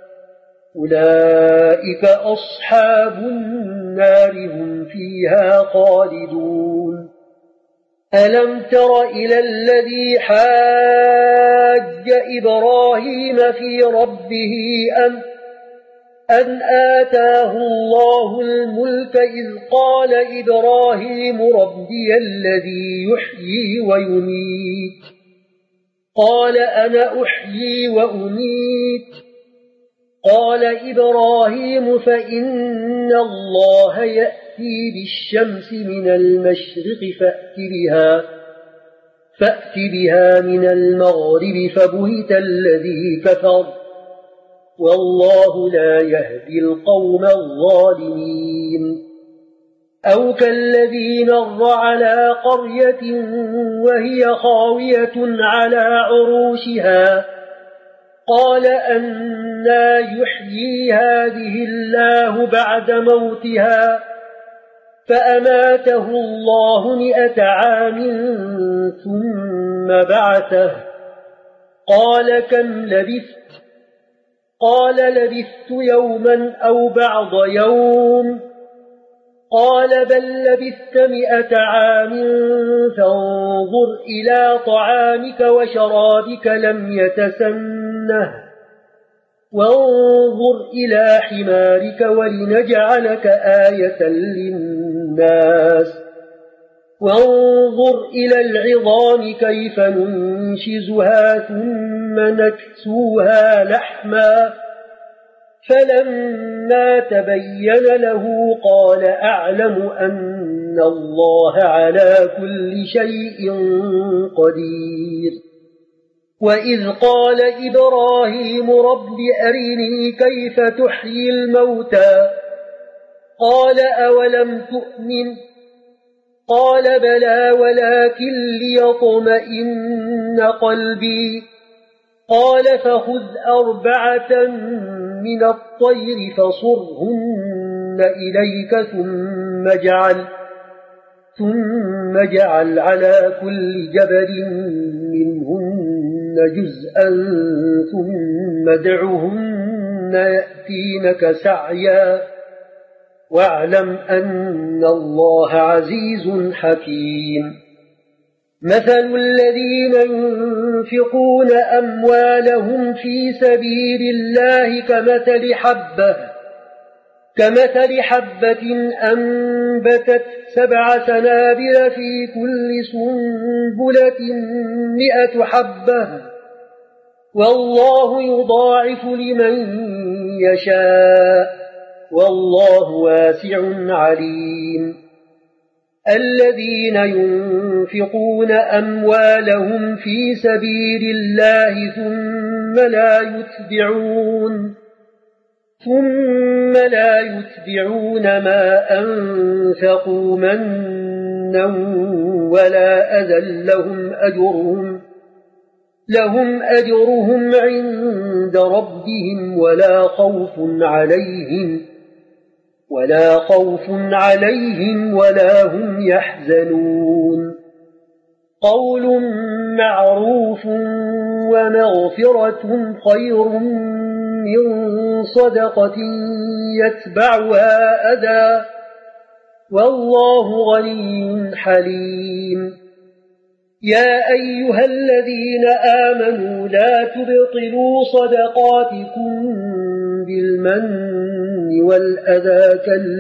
أولئك أصحاب النار هم فيها خالدون ألم تر إلى الذي حاج إبراهيم في ربه أن آتاه الله الملك إذ قال إبراهيم ربي الذي يحيي ويميت قال أنا أحيي وأميت قال إبراهيم فإن الله يأتي بالشمس من المشرق فأت بها من المغرب فبهت الذي كفر والله لا يهدي القوم الظالمين أو كالذي مر على قرية وهي خاوية على عروشها قال أنى يحيي هذه الله بعد موتها فأماته الله 100 عام ثم بعثه قال كم لبثت قال لبثت يوما أو بعض يوم قال بل لبثت 100 عام فانظر إلى طعامك وشرابك لم يتسنه وانظر إلى حمارك ولنجعلك آية للناس وانظر إلى العظام كيف ننشزها ثم نكسوها لحما فلما تبين له قال أعلم أن الله على كل شيء قدير وإذ قال إبراهيم رب أرني كيف تحيي الموتى قال أولم تؤمن قال بلى ولكن ليطمئن قلبي قال فخذ 4 من الطير فصرهن إليك ثم جعل على كل جبل منهن جزءا ثم ادعهن يأتينك سعيا واعلم أن الله عزيز حكيم مثل الذين ينفقون أموالهم في سبيل الله كمثل حبة أنبتت 7 سنابل في كل سنبلة 100 حبة والله يضاعف لمن يشاء والله واسع عليم الذين ينفقون أموالهم في سبيل الله ثم لا يتبعون ما أنفقوا منا ولا أذى لهم أجرهم عند ربهم ولا خوف عليهم ولا هم يحزنون قول معروف ومغفرة خير من صدقة يتبعها أذى والله غني حليم يا أيها الذين آمنوا لا تبطلوا صدقاتكم بالمن والأذى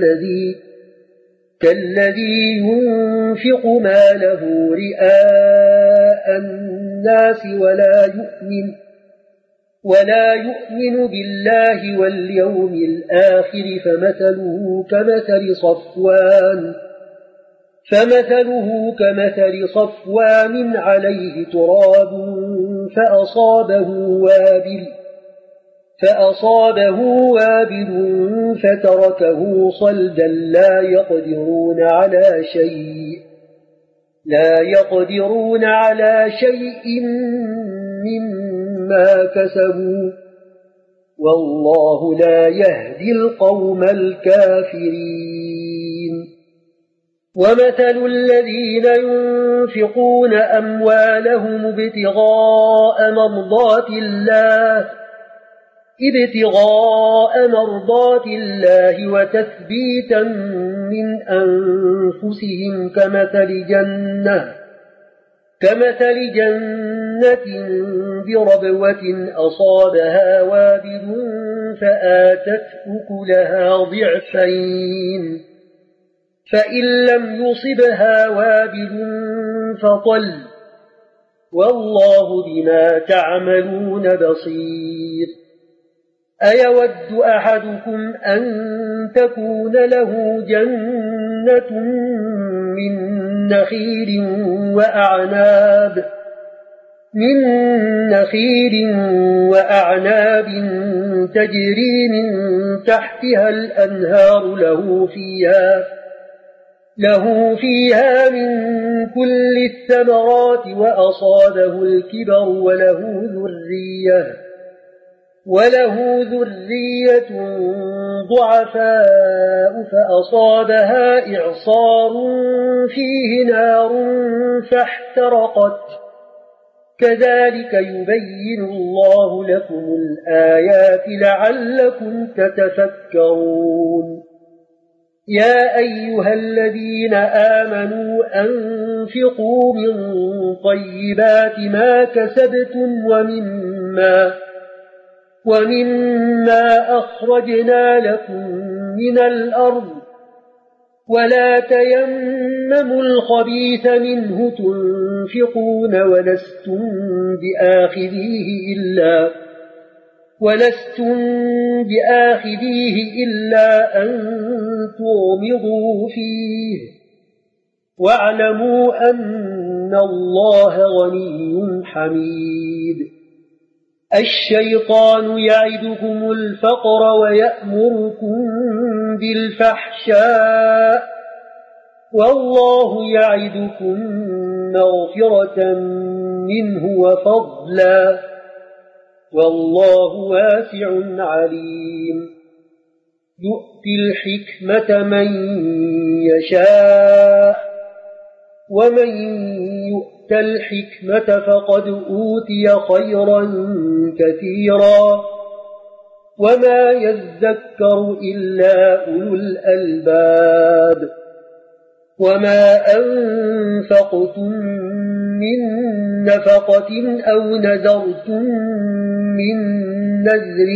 كالذي ينفق ماله رئاء الناس ولا يؤمن بالله واليوم الآخر فمثله كمثل صفوان عليه تراب فأصابه وابل فتركه صلدا لا يقدرون على شيء مما كسبوا والله لا يهدي القوم الكافرين ومثل الذين ينفقون أموالهم ابتغاء مرضات الله وتثبيتا من أنفسهم كمثل جنة بربوة أصابها وابل فآتت أكلها ضعفين فإن لم يصبها وابل فطل والله بما تعملون بصير أيود أحدكم أن تكون له جنة من نخيل وأعناب تجري من تحتها الأنهار له فيها من كل الثمرات وأصابه الكبر وله ذرية ضعفاء فأصابها إعصار فيه نار فاحترقت كذلك يبين الله لكم الآيات لعلكم تتفكرون يا أيها الذين آمنوا أنفقوا من طيبات ما كسبتم ومما أخرجنا لكم من الأرض ولا تيمموا الخبيث منه تنفقون ولستم بآخذيه إلا أن تغمضوا فيه واعلموا أن الله غني حميد الشيطان يعدكم الفقر ويأمركم بالفحشاء والله يعدكم مغفرة منه وفضلا والله واسع عليم يؤتي الحكمة من يشاء ومن يؤت الحكمة فقد أوتي خيرا كثيرا وما يذكر إلا أولو الألباب وما أنفقتم من نفقة أو نذرتم من نذر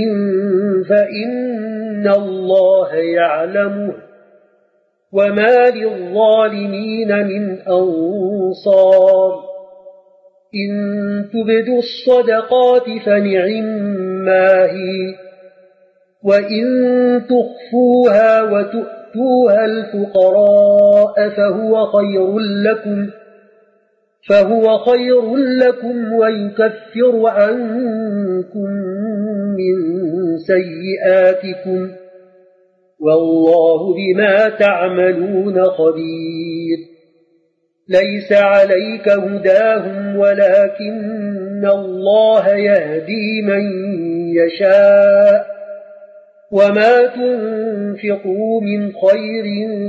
فإن الله يعلمه وما للظالمين من أنصار إن تبدوا الصدقات فنعما هي وإن تخفوها وتؤتوها الفقراء فهو خير لكم ويكفر عنكم من سيئاتكم والله بما تعملون خبير ليس عليك هداهم ولكن الله يهدي من يشاء وما تنفقوا من خير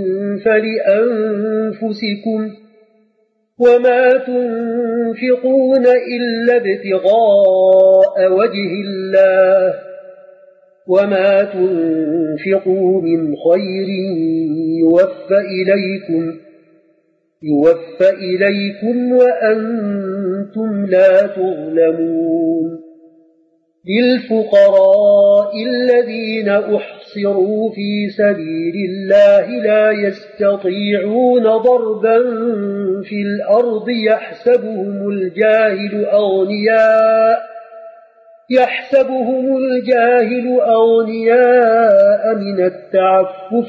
فلأنفسكم وما تنفقون إلا ابتغاء وجه الله وما تنفقوا من خير يوفى إليكم وأنتم لا تظلمون للفقراء الذين أحصروا في سبيل الله لا يستطيعون ضربا في الأرض يحسبهم الجاهل أغنياء من التعفف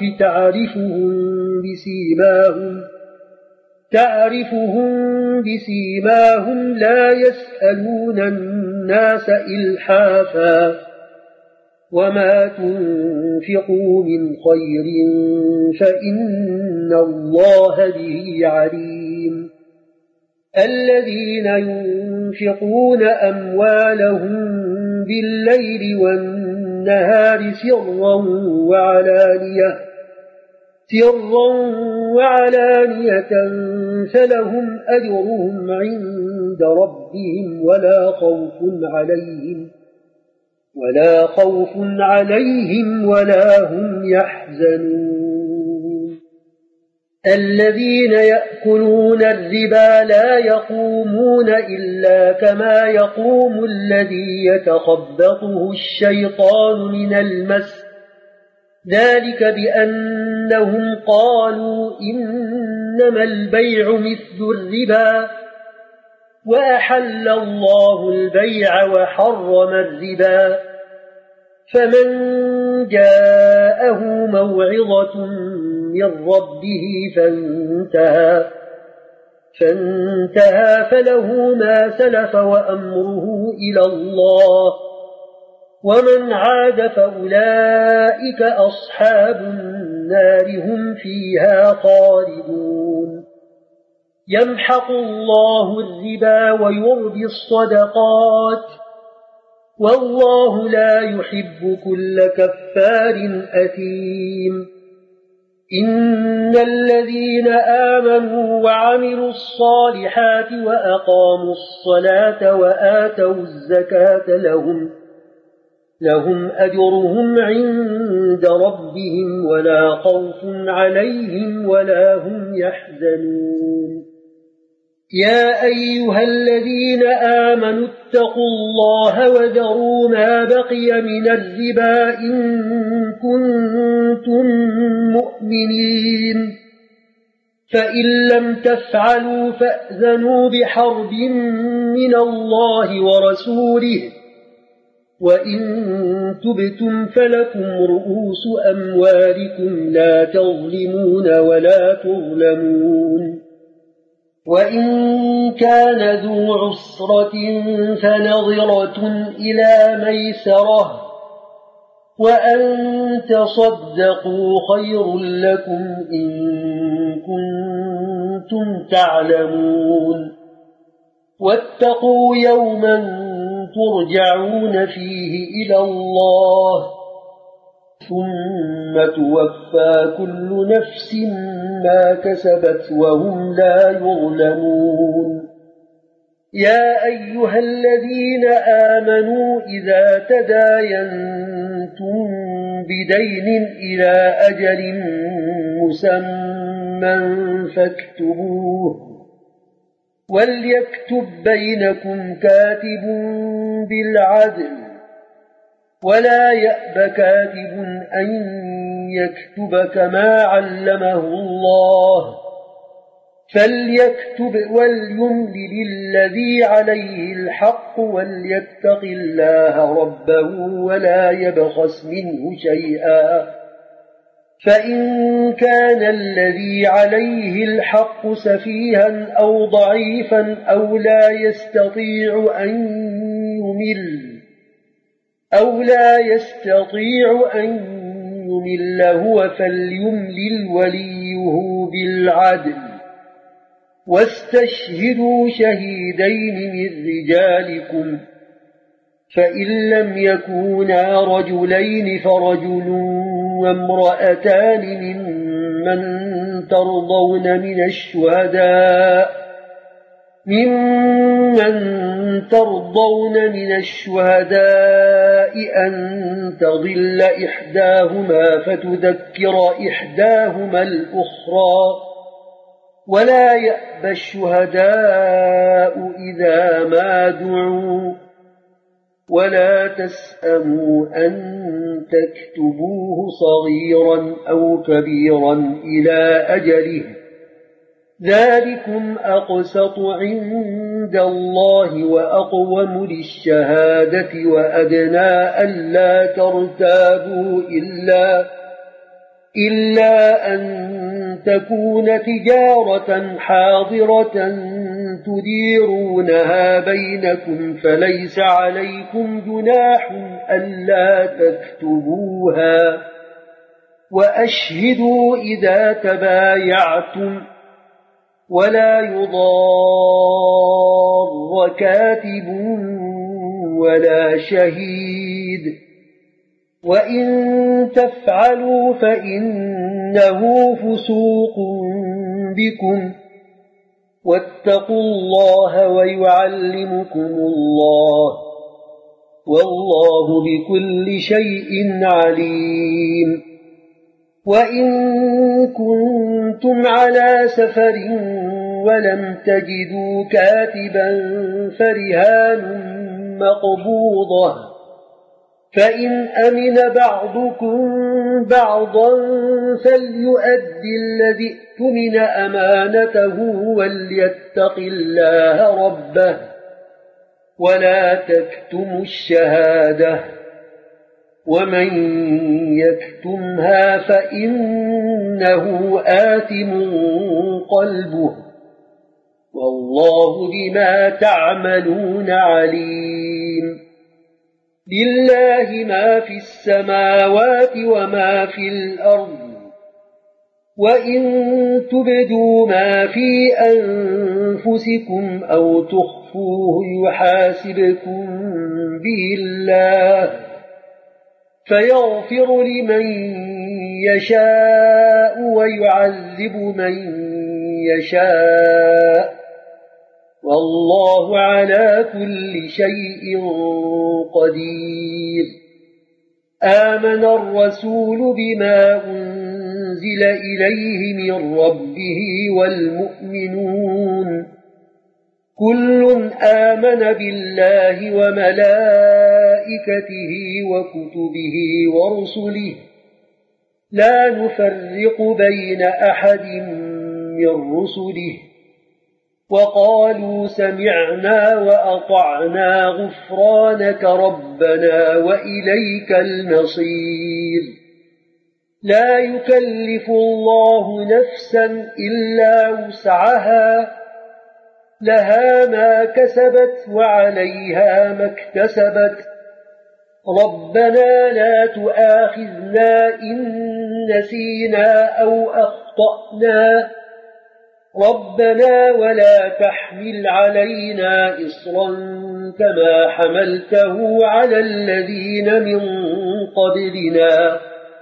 تعرفهم بسيماهم لا يسألون الناس إلحافا وما تنفقوا من خير فإن الله به عليم الذين ينفقون أموالهم بالليل والنهار سرا وعلانية فلهم أجرهم عند ربهم ولا خوف عليهم ولا هم يحزنون الذين يأكلون الربا لا يقومون إلا كما يقوم الذي يتخبطه الشيطان من المس ذلك بأنهم قالوا إنما البيع مثل الربا وأحل الله البيع وحرم الربا فمن جاءه موعظة من ربه فانتهى فله ما سلف وأمره إلى الله ومن عاد فأولئك أصحاب النار هم فيها خالدون يمحق الله الربا ويربي الصدقات والله لا يحب كل كفار أثيم إن الذين آمنوا وعملوا الصالحات وأقاموا الصلاة وآتوا الزكاة لهم أجرهم عند ربهم ولا خوف عليهم ولا هم يحزنون يا أيها الذين آمنوا اتقوا الله وذروا ما بقي من الربا إن كنتم مؤمنين فإن لم تفعلوا فأذنوا بحرب من الله ورسوله وإن تبتم فلكم رؤوس أموالكم لا تظلمون ولا تظلمون وإن كان ذو عسرة فنظرة إلى ميسرة وأن تصدقوا خير لكم إن كنتم تعلمون واتقوا يوما ترجعون فيه إلى الله ثم توفى كل نفس ما كسبت وهم لا يظلمون يا أيها الذين آمنوا إذا تداينتم بدين إلى أجل مسمى فاكتبوه وليكتب بينكم كاتب بالعدل ولا يأب كاتب أن يكتب كما علمه الله فليكتب وليملل الذي عليه الحق وليتق الله ربه ولا يبخس منه شيئا فإن كان الذي عليه الحق سفيها أو ضعيفا أو لا يستطيع أن يمل هو فليملل وليه بالعدل واستشهدوا شهيدين من رجالكم فإن لم يكونا رجلين فرجل وامرأتان ممن ترضون من الشهداء أن تضل إحداهما فتذكر إحداهما الأخرى ولا يأبى الشهداء إذا ما دعوا ولا تسأموا أن تكتبوه صغيرا أو كبيرا إلى أجله ذلكم أقسط عند الله وأقوم للشهادة وأدنى ألا ترتابوا إلا أن تكون تجارة حاضرة تديرونها بينكم فليس عليكم جناح ألا تكتبوها وأشهدوا إذا تبايعتم ولا يضار كاتب ولا شهيد وإن تفعلوا فإنه فسوق بكم واتقوا الله ويعلمكم الله والله بكل شيء عليم وإن كنتم على سفر ولم تجدوا كاتبا فرهان مقبوضة فإن أمن بعضكم بعضا فليؤدي الذي اؤتمن أمانته وليتق الله ربه ولا تكتموا الشهادة ومن يكتمها فإنه آثم قلبه والله بما تعملون عليم لله ما في السماوات وما في الأرض وإن تبدوا ما في أنفسكم أو تخفوه يحاسبكم به الله فيغفر لمن يشاء ويعذب من يشاء والله على كل شيء قدير آمن الرسول بما أنزل إليه من ربه والمؤمنون كل آمن بالله وملائكته وكتبه ورسله لا نفرق بين أحد من رسله وقالوا سمعنا وأطعنا غفرانك ربنا وإليك المصير لا يكلف الله نفسا إلا وسعها لها ما كسبت وعليها ما اكتسبت ربنا لا تؤاخذنا إن نسينا أو أخطأنا ربنا ولا تحمل علينا إصرا كما حملته على الذين من قبلنا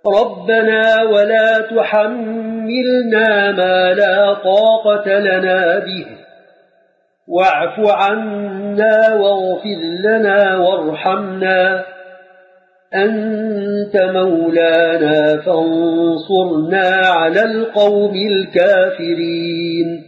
ربنا ولا تحملنا ما لا طاقة لنا به واعف عنا واغفر لنا وارحمنا أنت مولانا فانصرنا على القوم الكافرين